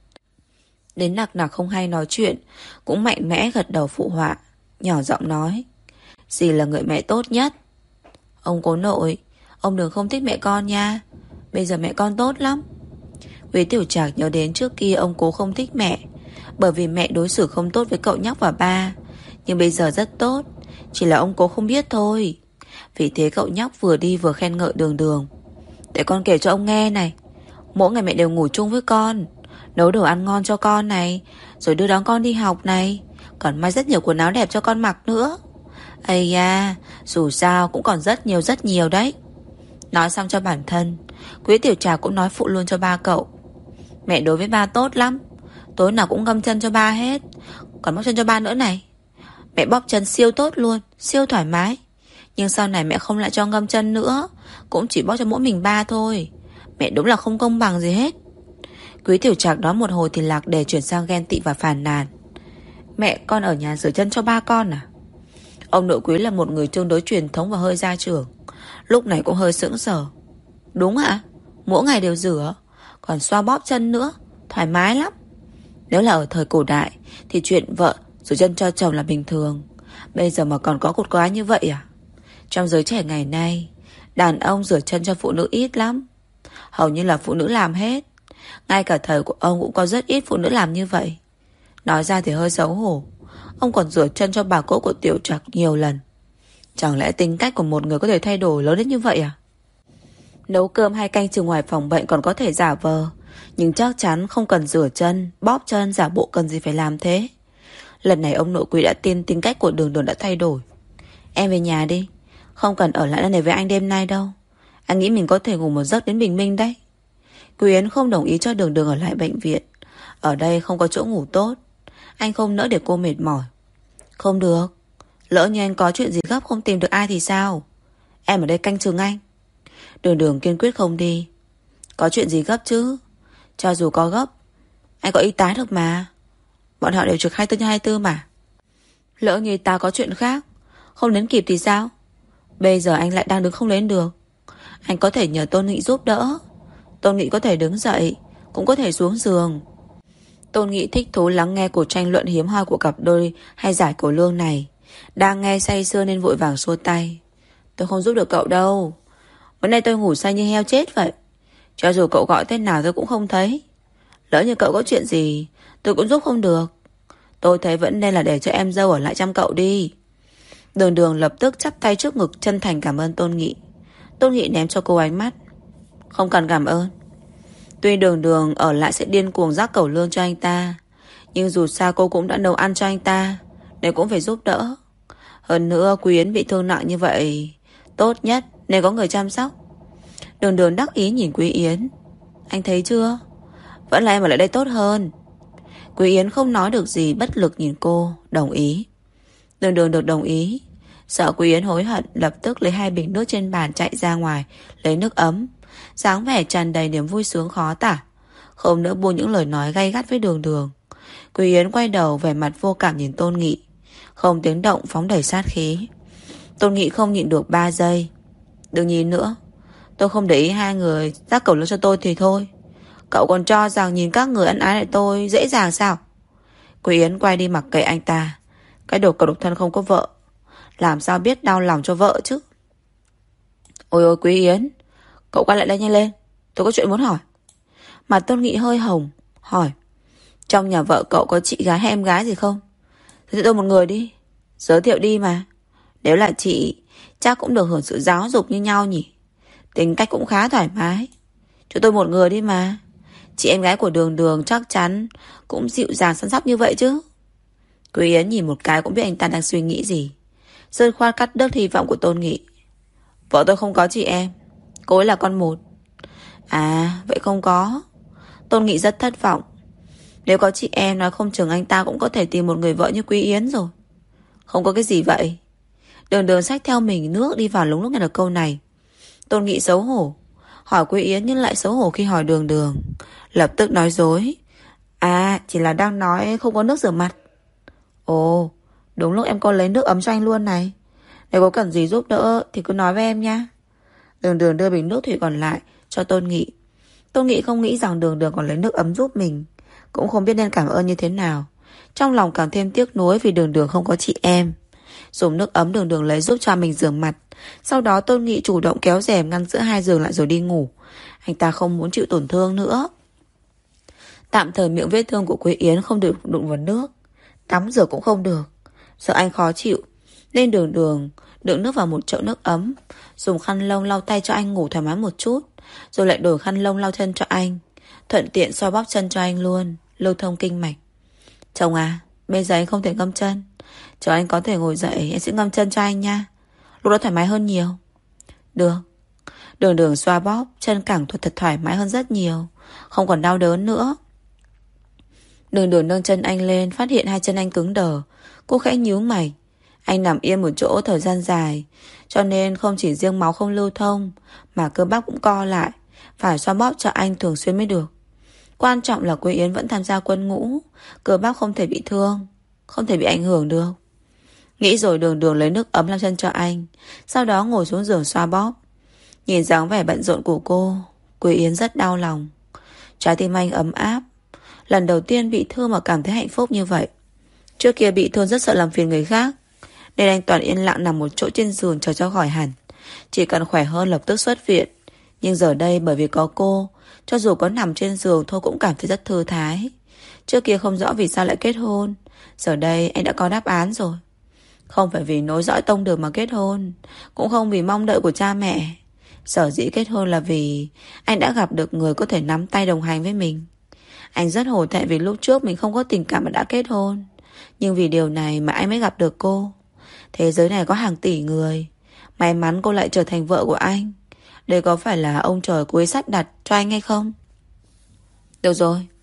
Đến Nặc Nặc không hay nói chuyện, cũng mạnh mẽ gật đầu phụ họa, nhỏ giọng nói. Dì là người mẹ tốt nhất. Ông cố nội, ông đừng không thích mẹ con nha. Bây giờ mẹ con tốt lắm. Quý Tiểu Trạc nhớ đến trước kia ông cố không thích mẹ, bởi vì mẹ đối xử không tốt với cậu nhóc và ba. Nhưng bây giờ rất tốt, chỉ là ông cố không biết thôi. Vì thế cậu nhóc vừa đi vừa khen ngợi Đường Đường. Để con kể cho ông nghe này. Mỗi ngày mẹ đều ngủ chung với con, nấu đồ ăn ngon cho con này, rồi đưa đón con đi học này, còn may rất nhiều quần áo đẹp cho con mặc nữa. Ây da, dù sao cũng còn rất nhiều đấy. Nói xong cho bản thân, Quý Tiểu Trà cũng nói phụ luôn cho ba cậu. Mẹ đối với ba tốt lắm, tối nào cũng găm chân cho ba hết, còn bóp chân cho ba nữa này. Mẹ bóp chân siêu tốt luôn, siêu thoải mái. Nhưng sau này mẹ không lại cho ngâm chân nữa, cũng chỉ bóp cho mỗi mình ba thôi. Mẹ đúng là không công bằng gì hết. Quý Tiểu Trạc nói một hồi thì lạc đề chuyển sang ghen tị và phàn nàn. Mẹ con ở nhà rửa chân cho ba con à? Ông nội Quý là một người tương đối truyền thống và hơi gia trưởng, lúc này cũng hơi sững sờ. Đúng ạ, mỗi ngày đều rửa, còn xoa bóp chân nữa, thoải mái lắm. Nếu là ở thời cổ đại thì chuyện vợ rửa chân cho chồng là bình thường. Bây giờ mà còn có cột quái như vậy à? Trong giới trẻ ngày nay, đàn ông rửa chân cho phụ nữ ít lắm, hầu như là phụ nữ làm hết. Ngay cả thời của ông cũng có rất ít phụ nữ làm như vậy. Nói ra thì hơi xấu hổ, ông còn rửa chân cho bà cỗ của Tiểu Trạc nhiều lần. Chẳng lẽ tính cách của một người có thể thay đổi lớn đến như vậy à? Nấu cơm hay canh chừng ngoài phòng bệnh còn có thể giả vờ, nhưng chắc chắn không cần rửa chân, bóp chân, giả bộ cần gì phải làm thế. Lần này ông nội Quý đã tin tính cách của Đường Đường đã thay đổi. Em về nhà đi, không cần ở lại nơi này với anh đêm nay đâu. Anh nghĩ mình có thể ngủ một giấc đến bình minh đấy. Quý Yến không đồng ý cho Đường Đường ở lại bệnh viện. Ở đây không có chỗ ngủ tốt. Anh không nỡ để cô mệt mỏi. Không được. Lỡ như anh có chuyện gì gấp không tìm được ai thì sao? Em ở đây canh chừng anh. Đường Đường kiên quyết không đi. Có chuyện gì gấp chứ? Cho dù có gấp, anh có y tá được mà. Bọn họ đều trực 24/24 mà. Lỡ như ta có chuyện khác, không đến kịp thì sao? Bây giờ anh lại đang đứng không lên được. Anh có thể nhờ Tôn Nghị giúp đỡ. Tôn Nghị có thể đứng dậy, cũng có thể xuống giường. Tôn Nghị thích thú lắng nghe cuộc tranh luận hiếm hoi của cặp đôi hay giải cổ lương này. Đang nghe say sưa nên vội vàng xua tay. Tôi không giúp được cậu đâu. Bữa nay tôi ngủ say như heo chết vậy. Cho dù cậu gọi tên nào tôi cũng không thấy. Lỡ như cậu có chuyện gì, tôi cũng giúp không được. Tôi thấy vẫn nên là để cho em dâu ở lại chăm cậu đi. Đường Đường lập tức chắp tay trước ngực chân thành cảm ơn Tôn Nghị. Tôn Nghị ném cho cô ánh mắt. Không cần cảm ơn. Tuy Đường Đường ở lại sẽ điên cuồng rắc cẩu lương cho anh ta, nhưng dù sao cô cũng đã nấu ăn cho anh ta, nên cũng phải giúp đỡ. Hơn nữa Quý Yến bị thương nặng như vậy, tốt nhất nên có người chăm sóc. Đường Đường đắc ý nhìn Quý Yến. Anh thấy chưa? Vẫn là em ở lại đây tốt hơn. Quý Yến không nói được gì, bất lực nhìn cô, đồng ý. Đường Đường được đồng ý. Sợ Quý Yến hối hận, lập tức lấy 2 bình nước trên bàn chạy ra ngoài lấy nước ấm. Dáng vẻ tràn đầy niềm vui sướng khó tả, không nỡ buông những lời nói gay gắt với Đường Đường. Quý Yến quay đầu vẻ mặt vô cảm nhìn Tôn Nghị, không tiếng động phóng đầy sát khí. Tôn Nghị không nhịn được 3 giây. Đừng nhìn nữa. Tôi không để ý hai người rắc cẩu lương cho tôi thì thôi. Cậu còn cho rằng nhìn các người ân ái lại tôi dễ dàng sao? Quý Yến quay đi mặc kệ anh ta. Cái đồ cậu độc thân không có vợ, làm sao biết đau lòng cho vợ chứ? Ôi ôi Quý Yến, cậu quay lại đây nhanh lên, tôi có chuyện muốn hỏi. Mặt Tôn Nghị hơi hồng, hỏi. Trong nhà vợ cậu có chị gái hay em gái gì không? Giới thiệu tôi một người đi. Giới thiệu đi mà. Nếu là chị, chắc cũng được hưởng sự giáo dục như nhau nhỉ. Tính cách cũng khá thoải mái. Cho tôi một người đi mà. Chị em gái của Đường Đường chắc chắn cũng dịu dàng săn sóc như vậy chứ. Quý Yến nhìn một cái cũng biết anh ta đang suy nghĩ gì. Dứt khoát cắt đứt hy vọng của Tôn Nghị. Vợ tôi không có chị em, cô ấy là con một. À vậy không có. Tôn Nghị rất thất vọng. Nếu có chị em nói không chừng anh ta cũng có thể tìm một người vợ như Quý Yến rồi. Không có cái gì vậy. Đường Đường xách theo mình nước đi vào, lúc nghe được câu này. Tôn Nghị xấu hổ, hỏi Quý Yến nhưng lại xấu hổ khi hỏi Đường Đường, lập tức nói dối. À chỉ là đang nói không có nước rửa mặt. Ồ, đúng lúc em có lấy nước ấm cho anh luôn này. Nếu có cần gì giúp đỡ thì cứ nói với em nha. Đường Đường đưa bình nước thủy còn lại cho Tôn Nghị. Tôn Nghị không nghĩ rằng Đường Đường còn lấy nước ấm giúp mình, cũng không biết nên cảm ơn như thế nào. Trong lòng càng thêm tiếc nuối vì Đường Đường không có chị em. Dùng nước ấm Đường Đường lấy giúp cho mình rửa mặt. Sau đó Tôn Nghị chủ động kéo rèm ngăn giữa hai giường lại rồi đi ngủ. Anh ta không muốn chịu tổn thương nữa. Tạm thời miệng vết thương của Quý Yến không được đụng vào nước, tắm rửa cũng không được. Sợ anh khó chịu nên Đường Đường đựng nước vào một chậu nước ấm, dùng khăn lông lau tay cho anh ngủ thoải mái một chút, rồi lại đổi khăn lông lau chân cho anh, thuận tiện xoa bóp chân cho anh luôn, lưu thông kinh mạch. Chồng à, bây giờ anh không thể ngâm chân, chờ anh có thể ngồi dậy em sẽ ngâm chân cho anh nha. Lúc đó thoải mái hơn nhiều. Được. Đường Đường xoa bóp chân cảm thuật thật thoải mái hơn rất nhiều, không còn đau đớn nữa. Đường Đường nâng chân anh lên, phát hiện hai chân anh cứng đờ. Cô khẽ nhíu mày. Anh nằm yên một chỗ thời gian dài, cho nên không chỉ riêng máu không lưu thông mà cơ bắp cũng co lại, phải xoa bóp cho anh thường xuyên mới được. Quan trọng là Quý Yến vẫn tham gia quân ngũ, cơ bắp không thể bị thương, không thể bị ảnh hưởng được. Nghĩ rồi Đường Đường lấy nước ấm lau chân cho anh, sau đó ngồi xuống giường xoa bóp. Nhìn dáng vẻ bận rộn của cô, Quý Yến rất đau lòng. Trái tim anh ấm áp. Lần đầu tiên bị thương mà cảm thấy hạnh phúc như vậy. Trước kia bị thương rất sợ làm phiền người khác, nên anh toàn yên lặng nằm một chỗ trên giường chờ cho khỏi hẳn. Chỉ cần khỏe hơn lập tức xuất viện. Nhưng giờ đây bởi vì có cô, cho dù có nằm trên giường thôi cũng cảm thấy rất thư thái. Trước kia không rõ vì sao lại kết hôn, giờ đây anh đã có đáp án rồi. Không phải vì nối dõi tông đường mà kết hôn, cũng không vì mong đợi của cha mẹ. Sở dĩ kết hôn là vì anh đã gặp được người có thể nắm tay đồng hành với mình. Anh rất hổ thẹn vì lúc trước mình không có tình cảm mà đã kết hôn, nhưng vì điều này mà anh mới gặp được cô. Thế giới này có hàng tỷ người, may mắn cô lại trở thành vợ của anh. Đây có phải là ông trời cố ý sắp đặt cho anh hay không? Được rồi,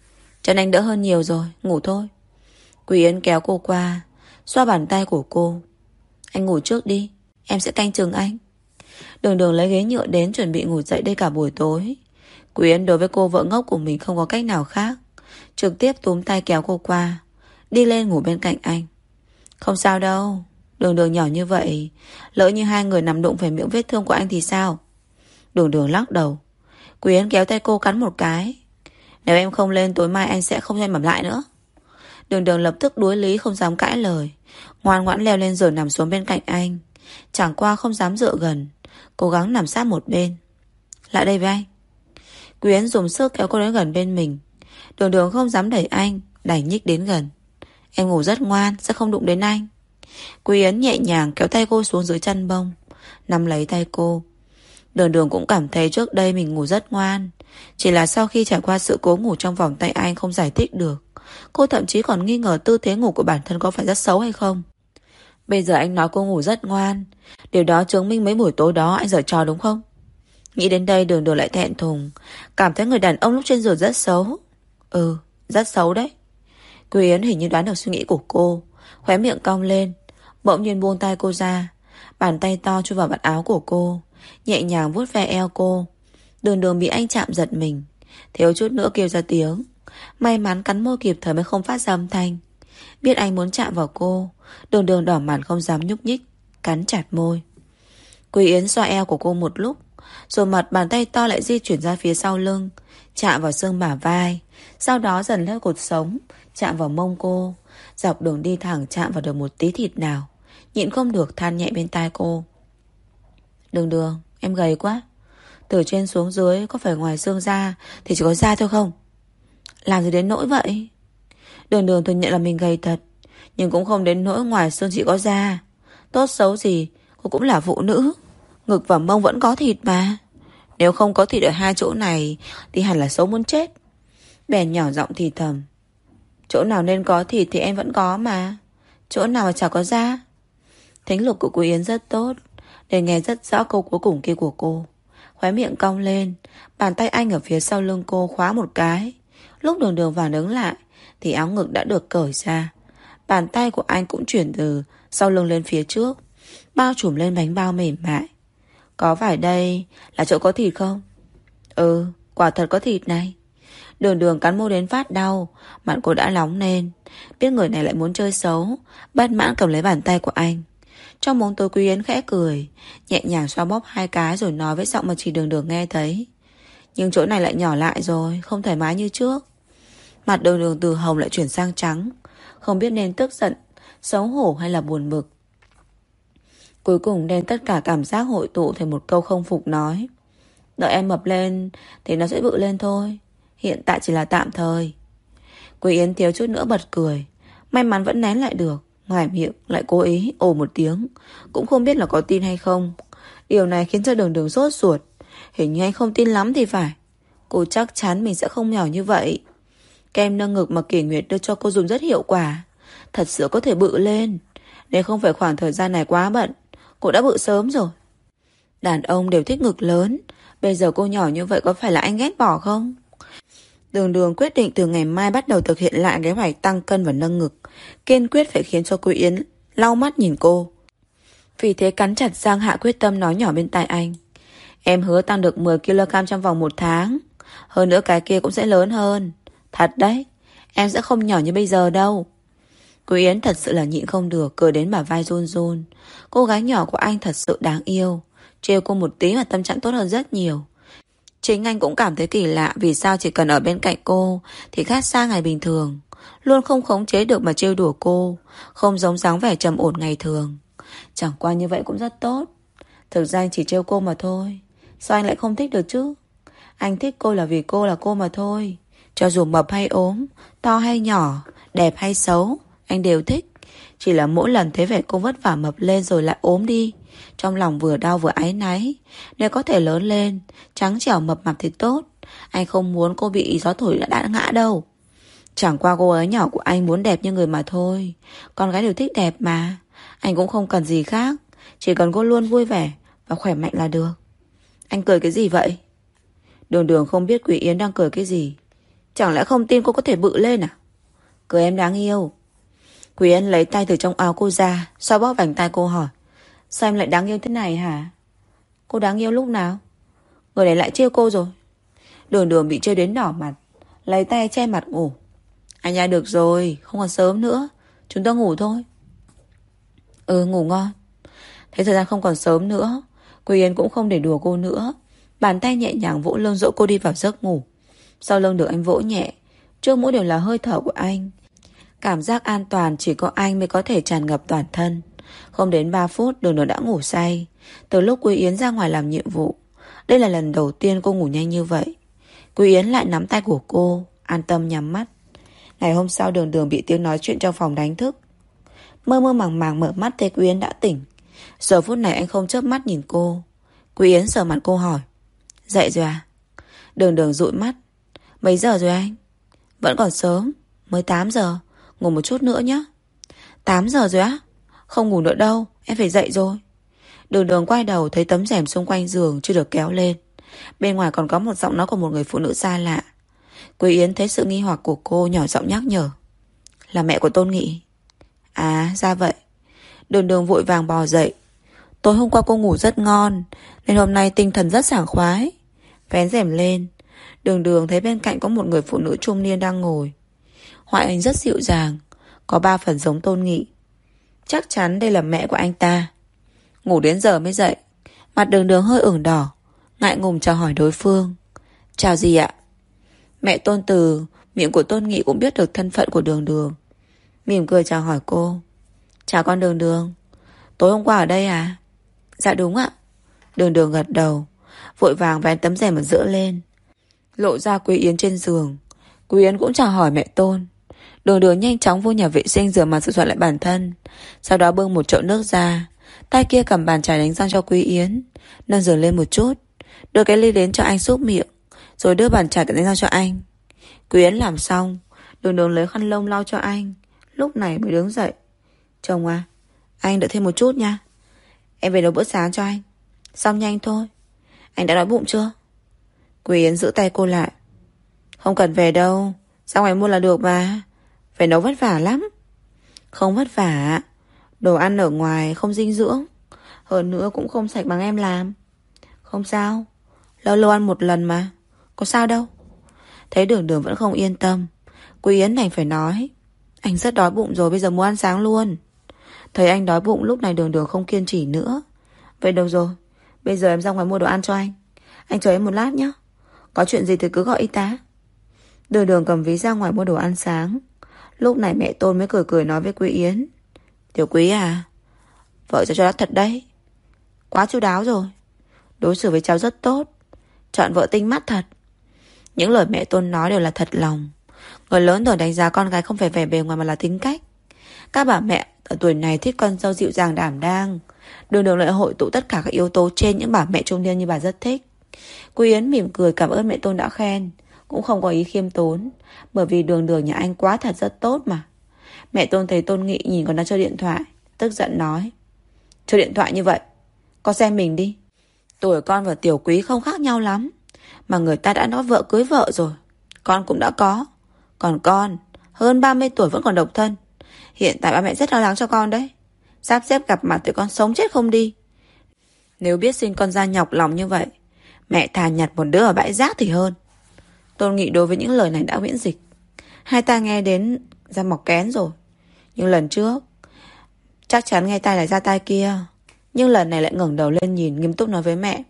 Chân anh đỡ hơn nhiều rồi, ngủ thôi. Quý Yến kéo cô qua, xoa bàn tay của cô. Anh ngủ trước đi, em sẽ canh chừng anh. Đường Đường lấy ghế nhựa đến chuẩn bị ngủ dậy đây cả buổi tối. Quý Yến đối với cô vợ ngốc của mình không có cách nào khác, trực tiếp túm tay kéo cô qua, đi lên ngủ bên cạnh anh. Không sao đâu, Đường Đường nhỏ như vậy, lỡ như hai người nằm đụng phải miệng vết thương của anh thì sao? Đường Đường lắc đầu. Quý Yến kéo tay cô cắn một cái. Nếu em không lên tối mai anh sẽ không cho em ẩm lại nữa. Đường Đường lập tức đuối lý không dám cãi lời, ngoan ngoãn leo lên rồi nằm xuống bên cạnh anh. Chẳng qua không dám dựa gần, cố gắng nằm sát một bên. Lại đây với anh. Quý Yến dùng sức kéo cô đến gần bên mình. Đường Đường không dám đẩy anh, đành nhích đến gần. Em ngủ rất ngoan, sẽ không đụng đến anh. Quý Yến nhẹ nhàng kéo tay cô xuống dưới chăn bông, nắm lấy tay cô. Đường Đường cũng cảm thấy trước đây mình ngủ rất ngoan, chỉ là sau khi trải qua sự cố ngủ trong vòng tay anh không giải thích được, cô thậm chí còn nghi ngờ tư thế ngủ của bản thân có phải rất xấu hay không. Bây giờ anh nói cô ngủ rất ngoan, điều đó chứng minh mấy buổi tối đó anh giở trò đúng không? Nghĩ đến đây Đường Đường lại thẹn thùng, cảm thấy người đàn ông lúc trên giường rất xấu. Ừ, rất xấu đấy. Quý Yến hình như đoán được suy nghĩ của cô, khóe miệng cong lên, bỗng nhiên buông tay cô ra. Bàn tay to chui vào vạt áo của cô, nhẹ nhàng vuốt ve eo cô. Đường Đường bị anh chạm giật mình, thiếu chút nữa kêu ra tiếng. May mắn cắn môi kịp thời mới không phát ra âm thanh. Biết anh muốn chạm vào cô, Đường Đường đỏ mặt không dám nhúc nhích, cắn chặt môi. Quý Yến xoa eo của cô một lúc, rồi mặt bàn tay to lại di chuyển ra phía sau lưng, chạm vào xương bả vai, sau đó dần lên cột sống, chạm vào mông cô. Dọc đường đi thẳng chạm vào được một tí thịt nào, nhịn không được than nhẹ bên tai cô. Đường Đường, em gầy quá. Từ trên xuống dưới có phải ngoài xương ra thì chỉ có da thôi không? Làm gì đến nỗi vậy? Đường Đường thừa nhận là mình gầy thật, nhưng cũng không đến nỗi ngoài xương chỉ có da. Tốt xấu gì cô cũng là phụ nữ, ngực và mông vẫn có thịt mà. Nếu không có thịt ở hai chỗ này thì hẳn là xấu muốn chết. Bèn nhỏ giọng thì thầm. Chỗ nào nên có thịt thì em vẫn có mà, chỗ nào mà chả có da. Thính lực của cô Yến rất tốt, để nghe rất rõ câu cuối cùng kia của cô. Khóe miệng cong lên, bàn tay anh ở phía sau lưng cô khóa một cái. Lúc Đường Đường phản ứng lại thì áo ngực đã được cởi ra. Bàn tay của anh cũng chuyển từ sau lưng lên phía trước, bao trùm lên bánh bao mềm mại. Có phải đây là chỗ có thịt không? Ừ, quả thật có thịt này. Đường Đường cắn môi đến phát đau, mặt cô đã nóng lên. Biết người này lại muốn chơi xấu, bất mãn cầm lấy bàn tay của anh. Trong bóng tối Quý Yến khẽ cười, nhẹ nhàng xoa bóp hai cái rồi nói với giọng mà chỉ Đường Đường nghe thấy. Nhưng chỗ này lại nhỏ lại rồi, không thoải mái như trước. Mặt Đường Đường từ hồng lại chuyển sang trắng, không biết nên tức giận, xấu hổ hay là buồn bực. Cuối cùng đem tất cả cảm giác hội tụ thành một câu không phục nói. Đợi em mập lên thì nó sẽ bự lên thôi, hiện tại chỉ là tạm thời. Quý Yến thiếu chút nữa bật cười, may mắn vẫn nén lại được, ngoài miệng lại cố ý ồ một tiếng, cũng không biết là có tin hay không. Điều này khiến cho Đường Đường sốt ruột, hình như anh không tin lắm thì phải. Cô chắc chắn mình sẽ không nhỏ như vậy. Kem nâng ngực mà Kỷ Nguyệt đưa cho cô dùng rất hiệu quả, thật sự có thể bự lên. Nếu không phải khoảng thời gian này quá bận, cô đã bự sớm rồi. Đàn ông đều thích ngực lớn, bây giờ cô nhỏ như vậy có phải là anh ghét bỏ không? Đường Đường quyết định từ ngày mai bắt đầu thực hiện lại kế hoạch tăng cân và nâng ngực, kiên quyết phải khiến cho Quý Yến lau mắt nhìn cô. Vì thế cắn chặt răng hạ quyết tâm nói nhỏ bên tai anh. Em hứa tăng được 10 kg trong vòng 1 tháng. Hơn nữa cái kia cũng sẽ lớn hơn. Thật đấy, em sẽ không nhỏ như bây giờ đâu. Quý Yến thật sự là nhịn không được, cười đến bả vai run run. Cô gái nhỏ của anh thật sự đáng yêu, trêu cô một tí mà tâm trạng tốt hơn rất nhiều. Chính anh cũng cảm thấy kỳ lạ, vì sao chỉ cần ở bên cạnh cô thì khác xa ngày bình thường, luôn không khống chế được mà trêu đùa cô, không giống dáng vẻ trầm ổn ngày thường. Chẳng qua như vậy cũng rất tốt. Thực ra anh chỉ trêu cô mà thôi, sao anh lại không thích được chứ? Anh thích cô là vì cô là cô mà thôi. Cho dù mập hay ốm, to hay nhỏ, đẹp hay xấu, anh đều thích. Chỉ là mỗi lần thấy vẻ cô vất vả mập lên rồi lại ốm đi, trong lòng vừa đau vừa áy náy. Nếu có thể lớn lên, trắng trẻo mập mạp thì tốt. Anh không muốn cô bị gió thổi đã ngã đâu. Chẳng qua cô ấy nhỏ của anh muốn đẹp như người mà thôi. Con gái đều thích đẹp mà. Anh cũng không cần gì khác, chỉ cần cô luôn vui vẻ và khỏe mạnh là được. Anh cười cái gì vậy? Đường Đường không biết Quý Yến đang cười cái gì. Chẳng lẽ không tin cô có thể bự lên à? Cười em đáng yêu. Quý Yến lấy tay từ trong áo cô ra, xoa bóp vành tay cô hỏi. Sao em lại đáng yêu thế này hả? Cô đáng yêu lúc nào? Người này lại trêu cô rồi. Đường Đường bị trêu đến đỏ mặt, lấy tay che mặt ngủ. Anh nha, được rồi, không còn sớm nữa, chúng ta ngủ thôi. Ngủ ngon. Thế thời gian không còn sớm nữa, Quý Yến cũng không để đùa cô nữa. Bàn tay nhẹ nhàng vỗ lưng dỗ cô đi vào giấc ngủ. Sau lưng được anh vỗ nhẹ, trước mũi đều là hơi thở của anh. Cảm giác an toàn chỉ có anh mới có thể tràn ngập toàn thân. Không đến 3 phút Đường Đường đã ngủ say. Từ lúc Quý Yến ra ngoài làm nhiệm vụ, đây là lần đầu tiên cô ngủ nhanh như vậy. Quý Yến lại nắm tay của cô, an tâm nhắm mắt. Ngày hôm sau Đường Đường bị tiếng nói chuyện trong phòng đánh thức. Mơ mơ màng màng mở mắt thấy Quý Yến đã tỉnh. Giờ phút này anh không chớp mắt nhìn cô. Quý Yến sờ mặt cô hỏi. Dậy rồi à? Đường Đường dụi mắt. Mấy giờ rồi anh? Vẫn còn sớm, mới 8 giờ. Ngủ một chút nữa nhé. 8 giờ rồi á? Không ngủ nữa đâu, em phải dậy rồi. Đường Đường quay đầu thấy tấm rèm xung quanh giường chưa được kéo lên. Bên ngoài còn có một giọng nói của một người phụ nữ xa lạ. Quý Yến thấy sự nghi hoặc của cô, nhỏ giọng nhắc nhở. Là mẹ của Tôn Nghị. À, ra vậy. Đường Đường vội vàng bò dậy. Tối hôm qua cô ngủ rất ngon, nên hôm nay tinh thần rất sảng khoái. Vén rèm lên, Đường Đường thấy bên cạnh có một người phụ nữ trung niên đang ngồi. Ngoại hình rất dịu dàng, có 3 phần giống Tôn Nghị. Chắc chắn đây là mẹ của anh ta. Ngủ đến giờ mới dậy. Mặt Đường Đường hơi ửng đỏ, ngại ngùng chào hỏi đối phương. Chào gì ạ? Mẹ Tôn Từ, miệng của Tôn Nghị cũng biết được thân phận của Đường Đường, mỉm cười chào hỏi cô. Chào con Đường Đường. Tối hôm qua ở đây à? Dạ đúng ạ. Đường Đường gật đầu, vội vàng vén tấm rèm ở giữa lên, lộ ra Quý Yến trên giường. Quý Yến cũng chào hỏi mẹ Tôn. Đường Đường nhanh chóng vô nhà vệ sinh rửa mặt sửa soạn lại bản thân, sau đó bưng một chậu nước ra, tay kia cầm bàn chải đánh răng cho Quý Yến, nâng giường lên một chút, đưa cái ly đến cho anh súc miệng, rồi đưa bàn chải đánh răng cho anh. Quý Yến làm xong, Đường Đường lấy khăn lông lau cho anh, lúc này mới đứng dậy. Chồng à, anh đợi thêm một chút nha, em về nấu bữa sáng cho anh. Xong nhanh thôi. Anh đã đói bụng chưa? Quý Yến giữ tay cô lại. Không cần về đâu, ra ngoài mua là được mà. Phải nấu vất vả lắm. Không vất vả, đồ ăn ở ngoài không dinh dưỡng, hơn nữa cũng không sạch bằng em làm. Không sao, lâu lâu ăn một lần mà, có sao đâu. Thấy Đường Đường vẫn không yên tâm, Quý Yến đành phải nói. Anh rất đói bụng rồi, bây giờ muốn ăn sáng luôn. Thấy anh đói bụng, lúc này Đường Đường không kiên trì nữa. Vậy đâu rồi, bây giờ em ra ngoài mua đồ ăn cho anh chờ em một lát nhé. Có chuyện gì thì cứ gọi y tá. Đường Đường cầm ví ra ngoài mua đồ ăn sáng. Lúc này mẹ Tôn mới cười cười nói với Quý Yến. Tiểu Quý à, vợ cho đắt thật đấy. Quá chu đáo rồi, đối xử với cháu rất tốt, chọn vợ tinh mắt thật. Những lời mẹ Tôn nói đều là thật lòng. Người lớn thường đánh giá con gái không phải vẻ bề ngoài mà là tính cách. Các bà mẹ ở tuổi này thích con dâu dịu dàng đảm đang. Đường Đường lại hội tụ tất cả các yếu tố trên những bà mẹ trung niên như bà rất thích. Quý Yến mỉm cười cảm ơn mẹ Tôn đã khen, cũng không có ý khiêm tốn, bởi vì Đường Đường nhà anh quá thật rất tốt mà. Mẹ Tôn thấy Tôn Nghị nhìn còn đang chơi điện thoại, tức giận nói. Chơi điện thoại như vậy, con xem mình đi. Tuổi con và Tiểu Quý không khác nhau lắm, mà người ta đã nói vợ cưới vợ rồi. Con cũng đã có. Còn con, hơn 30 tuổi vẫn còn độc thân. Hiện tại ba mẹ rất lo lắng cho con đấy. Sắp xếp gặp mặt tụi con sống chết không đi. Nếu biết sinh con ra nhọc lòng như vậy, mẹ thà nhặt một đứa ở bãi rác thì hơn. Tôn Nghị đối với những lời này đã miễn dịch. Hai ta nghe đến ra mọc kén rồi. Nhưng lần trước chắc chắn nghe tai này ra tai kia. Nhưng lần này lại ngẩng đầu lên nhìn, nghiêm túc nói với mẹ.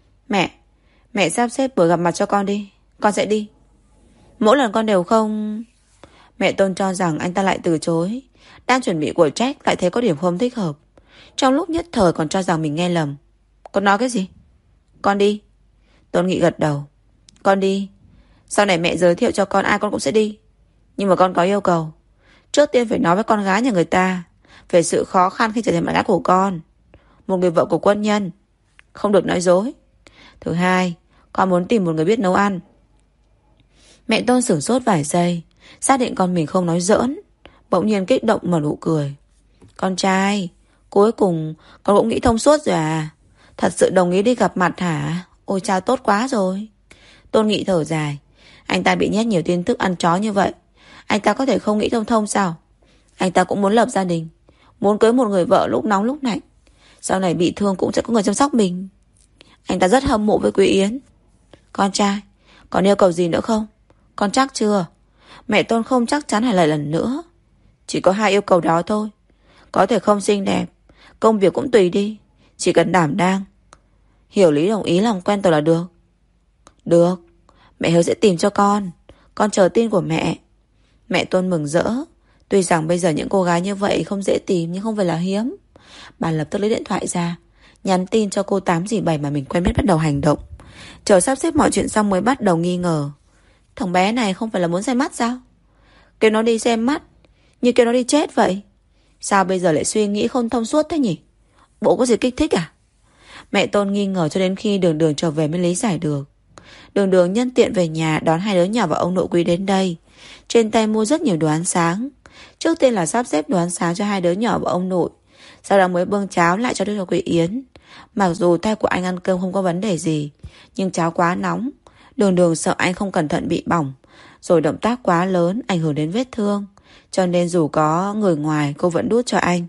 Mẹ sắp xếp buổi gặp mặt cho con đi, con sẽ đi. Mỗi lần con đều không. Mẹ Tôn cho rằng anh ta lại từ chối. Đang chuẩn bị của trách lại thấy có điểm không thích hợp. Trong lúc nhất thời còn cho rằng mình nghe lầm. Con nói cái gì? Con đi. Tôn Nghị gật đầu. Con đi. Sau này mẹ giới thiệu cho con ai con cũng sẽ đi. Nhưng mà con có yêu cầu. Trước tiên phải nói với con gái nhà người ta về sự khó khăn khi trở thành bạn gái của con, một người vợ của quân nhân. Không được nói dối. Thứ hai, con muốn tìm một người biết nấu ăn. Mẹ Tôn sửng sốt vài giây, xác định con mình không nói giỡn, bỗng nhiên kích động mà nụ cười. Con trai, cuối cùng con cũng nghĩ thông suốt rồi à? Thật sự đồng ý đi gặp mặt hả? Ôi chao, tốt quá rồi. Tôn Nghị thở dài. Anh ta bị nhét nhiều tin tức ăn chó như vậy, anh ta có thể không nghĩ thông thông sao? Anh ta cũng muốn lập gia đình, muốn cưới một người vợ lúc nóng lúc lạnh, sau này bị thương cũng sẽ có người chăm sóc mình. Anh ta rất hâm mộ với Quý Yến. Con trai, còn yêu cầu gì nữa không? Con chắc chưa? Mẹ Tôn không chắc chắn hỏi lại lần nữa. Chỉ có 2 yêu cầu đó thôi. Có thể không xinh đẹp, công việc cũng tùy đi, chỉ cần đảm đang. Hiểu lý đồng ý làm quen tôi là được. Được, mẹ hứa sẽ tìm cho con chờ tin của mẹ. Mẹ Tôn mừng rỡ. Tuy rằng bây giờ những cô gái như vậy không dễ tìm, nhưng không phải là hiếm. Bà lập tức lấy điện thoại ra, nhắn tin cho cô Tám dì Bảy mà mình quen biết bắt đầu hành động. Chờ sắp xếp mọi chuyện xong mới bắt đầu nghi ngờ. Thằng bé này không phải là muốn xem mắt sao? Kêu nó đi xem mắt như kêu nó đi chết vậy. Sao bây giờ lại suy nghĩ không thông suốt thế nhỉ? Bộ có gì kích thích à? Mẹ Tôn nghi ngờ cho đến khi Đường Đường trở về mới lý giải được. Đường Đường nhân tiện về nhà đón 2 đứa nhỏ và ông nội Quý đến đây. Trên tay mua rất nhiều đồ ăn sáng. Trước tiên là sắp xếp đồ ăn sáng cho 2 đứa nhỏ và ông nội, sau đó mới bưng cháo lại cho đứa Quý Yến. Mặc dù tay của anh ăn cơm không có vấn đề gì, nhưng cháo quá nóng, Đường Đường sợ anh không cẩn thận bị bỏng, rồi động tác quá lớn ảnh hưởng đến vết thương, cho nên dù có người ngoài cô vẫn đút cho anh,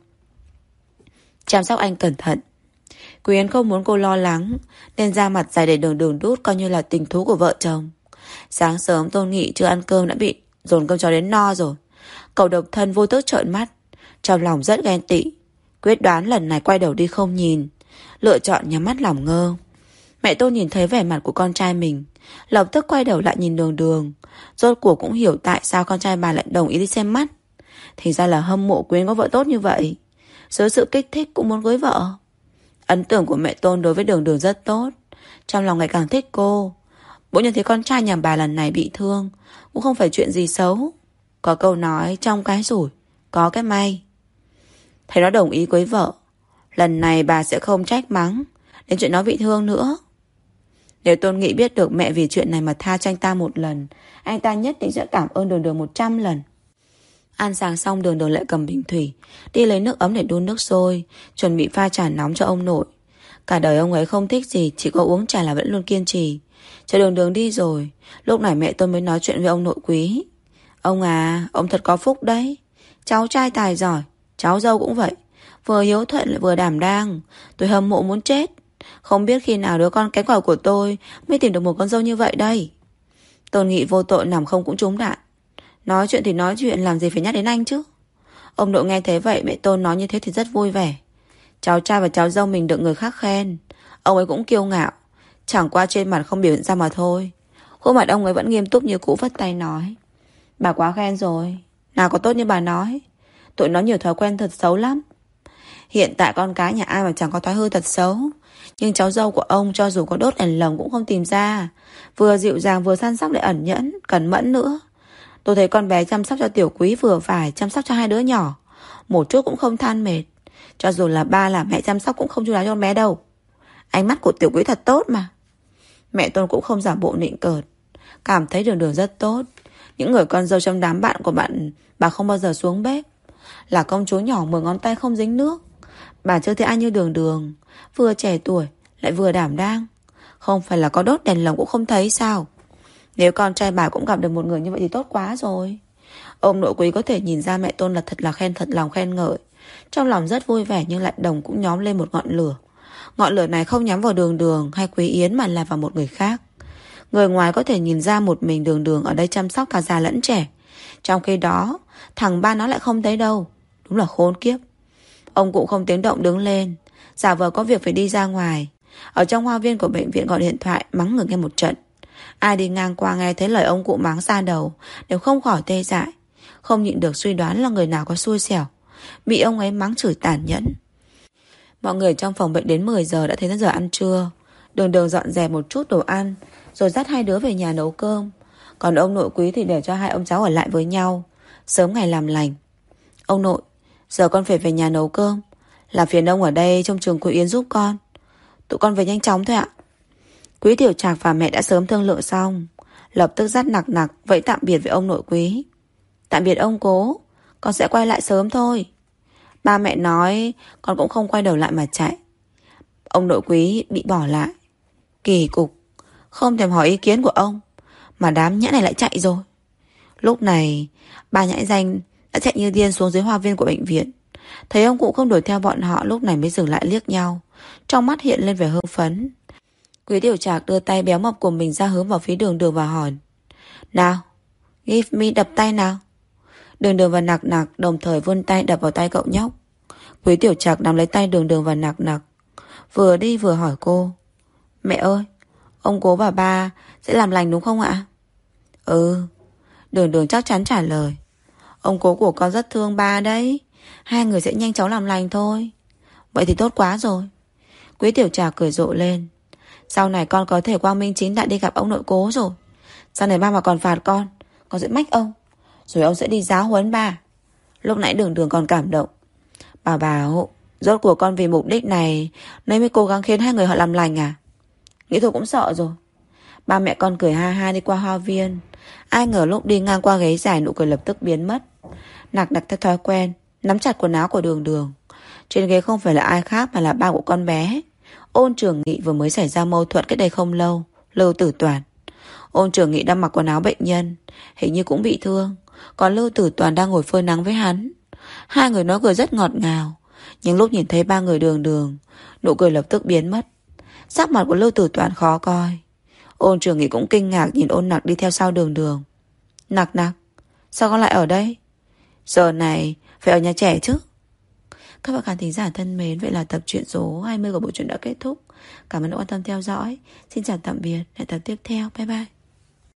chăm sóc anh cẩn thận. Quý Yến không muốn cô lo lắng nên ra mặt dày để Đường Đường đút, coi như là tình thú của vợ chồng. Sáng sớm Tôn Nghị chưa ăn cơm đã bị dồn cơm cho đến no rồi. Cậu độc thân vô thức trợn mắt, trong lòng rất ghen tị, quyết đoán lần này quay đầu đi không nhìn, lựa chọn nhắm mắt làm ngơ. Mẹ Tôn nhìn thấy vẻ mặt của con trai mình, lập tức quay đầu lại nhìn Đường Đường. Rốt cuộc cũng hiểu tại sao con trai bà lại đồng ý đi xem mắt. Thì ra là hâm mộ Quyến có vợ tốt như vậy, dưới sự kích thích cũng muốn cưới vợ. Ấn tượng của mẹ Tôn đối với Đường Đường rất tốt, trong lòng ngày càng thích cô. Bỗng nhiên thấy con trai nhà bà lần này bị thương cũng không phải chuyện gì xấu. Có câu nói trong cái rủi có cái may. Thấy nó đồng ý cưới vợ, lần này bà sẽ không trách mắng đến chuyện nó bị thương nữa. Nếu Tôn Nghị biết được mẹ vì chuyện này mà tha cho anh ta một lần, anh ta nhất định sẽ cảm ơn Đường Đường 100 lần. Ăn sáng xong Đường Đường lại cầm bình thủy đi lấy nước ấm để đun nước sôi, chuẩn bị pha trà nóng cho ông nội. Cả đời ông ấy không thích gì, chỉ có uống trà là vẫn luôn kiên trì. Chờ Đường Đường đi rồi, lúc này mẹ Tôn mới nói chuyện với ông nội Quý. Ông à, ông thật có phúc đấy. Cháu trai tài giỏi, cháu dâu cũng vậy, vừa hiếu thuận lại vừa đảm đang. Tôi hâm mộ muốn chết. Không biết khi nào đứa con cái quả của tôi mới tìm được một con dâu như vậy đây. Tôn Nghị vô tội nằm không cũng trúng đạn. Nói chuyện thì nói chuyện, làm gì phải nhắc đến anh chứ. Ông nội nghe thế vậy, mẹ Tôn nói như thế thì rất vui vẻ. Cháu trai và cháu dâu mình được người khác khen, ông ấy cũng kiêu ngạo, chẳng qua trên mặt không biểu hiện ra mà thôi. Khuôn mặt ông ấy vẫn nghiêm túc như cũ, vất tay nói: Bà quá khen rồi, nào có tốt như bà nói. Tụi nó nhiều thói quen thật xấu lắm. Hiện tại con cái nhà ai mà chẳng có thói hư thật xấu. Nhưng cháu dâu của ông cho dù có đốt đèn lồng cũng không tìm ra. Vừa dịu dàng vừa săn sóc lại ẩn nhẫn, cẩn mẫn nữa. Tôi thấy con bé chăm sóc cho Tiểu Quý vừa phải, chăm sóc cho 2 đứa nhỏ một chút cũng không than mệt. Cho dù là ba là mẹ chăm sóc cũng không chu đáo cho con bé đâu. Ánh mắt của Tiểu Quý thật tốt mà. Mẹ Tôn cũng không giả bộ nịnh cợt, cảm thấy Đường Đường rất tốt. Những người con dâu trong đám bạn của bạn, bà không bao giờ xuống bếp. Là công chúa nhỏ 10 ngón tay không dính nước. Bà chưa thấy ai như Đường Đường, vừa trẻ tuổi lại vừa đảm đang. Không phải là có đốt đèn lồng cũng không thấy sao? Nếu con trai bà cũng gặp được một người như vậy thì tốt quá rồi. Ông nội Quý có thể nhìn ra mẹ Tôn là thật lòng khen ngợi. Trong lòng rất vui vẻ nhưng lại đồng cũng nhóm lên một ngọn lửa. Ngọn lửa này không nhắm vào Đường Đường hay Quý Yến mà là vào một người khác. Người ngoài có thể nhìn ra một mình Đường Đường ở đây chăm sóc cả già lẫn trẻ, trong khi đó thằng ba nó lại không thấy đâu. Đúng là khốn kiếp. Ông cụ không tiếng động đứng lên, giả vờ có việc phải đi ra ngoài. Ở trong hoa viên của bệnh viện gọi điện thoại mắng người nghe một trận. Ai đi ngang qua nghe thấy lời ông cụ mắng xa đầu đều không khỏi tê dại, không nhịn được suy đoán là người nào có xui xẻo, bị ông ấy mắng chửi tàn nhẫn. Mọi người trong phòng bệnh đến 10 giờ đã thấy đến giờ ăn trưa. Đường Đường dọn dẹp một chút đồ ăn rồi dắt 2 đứa về nhà nấu cơm. Còn ông nội Quý thì để cho 2 ông cháu ở lại với nhau, sớm ngày làm lành. Ông nội, giờ con phải về nhà nấu cơm, làm phiền ông ở đây trông chừng cô Yến giúp con. Tụi con về nhanh chóng thôi ạ. Quý Tiểu Trạc và mẹ đã sớm thương lượng xong, lập tức dắt nặc vẫy tạm biệt với ông nội Quý. Tạm biệt ông cố, con sẽ quay lại sớm thôi. Ba mẹ nói con cũng không quay đầu lại mà chạy. Ông nội Quý bị bỏ lại. Kỳ cục, không thèm hỏi ý kiến của ông mà đám nhãi này lại chạy rồi. Lúc này, ba nhãi danh đã chạy như điên xuống dưới hoa viên của bệnh viện. Thấy ông cụ không đuổi theo bọn họ, lúc này mới dừng lại liếc nhau. Trong mắt hiện lên vẻ hưng phấn. Quý Tiểu Trạc đưa tay béo mập của mình ra hướng vào phía Đường Đường và hỏi: nào, give me, đập tay nào. Đường Đường và Nặc Nặc đồng thời vươn tay đập vào tay cậu nhóc. Quý Tiểu Trạc nắm lấy tay Đường Đường và Nặc Nặc, vừa đi vừa hỏi cô: mẹ ơi, ông cố và ba sẽ làm lành đúng không ạ? Ừ. Đường Đường chắc chắn trả lời. Ông cố của con rất thương ba đấy, hai người sẽ nhanh chóng làm lành thôi. Vậy thì tốt quá rồi. Quý Tiểu Trạc cười rộ lên. Sau này con có thể quang minh chính đại đi gặp ông nội cố rồi. Sau này ba mà còn phạt con sẽ mách ông, rồi ông sẽ đi giáo huấn ba. Lúc nãy Đường Đường còn cảm động. Bà bảo rốt cuộc con vì mục đích này nên mới cố gắng khiến hai người họ làm lành à? Nghĩ thôi cũng sợ rồi. Ba mẹ con cười ha ha đi qua hoa viên. Ai ngờ lúc đi ngang qua ghế dài, nụ cười lập tức biến mất. Nặc Nặc theo thói quen nắm chặt quần áo của Đường Đường. Trên ghế không phải là ai khác mà là ba của con bé. Ôn Trường Nghị vừa mới xảy ra mâu thuẫn cách đây không lâu, Lưu Tử Toàn. Ôn Trường Nghị đang mặc quần áo bệnh nhân, hình như cũng bị thương. Còn Lưu Tử Toàn đang ngồi phơi nắng với hắn. Hai người nói cười rất ngọt ngào. Nhưng lúc nhìn thấy ba người Đường Đường, nụ cười lập tức biến mất. Sắc mặt của Lưu Tử Toàn khó coi. Ôn Trường Nghị cũng kinh ngạc nhìn Ôn Nặc đi theo sau Đường Đường. Nặc Nặc, sao con lại ở đây? Giờ này phải ở nhà trẻ chứ. Các bạn khán thính giả thân mến, vậy là tập truyện số 20 của bộ truyện đã kết thúc. Cảm ơn đã quan tâm theo dõi. Xin chào tạm biệt, hẹn tập tiếp theo. Bye bye.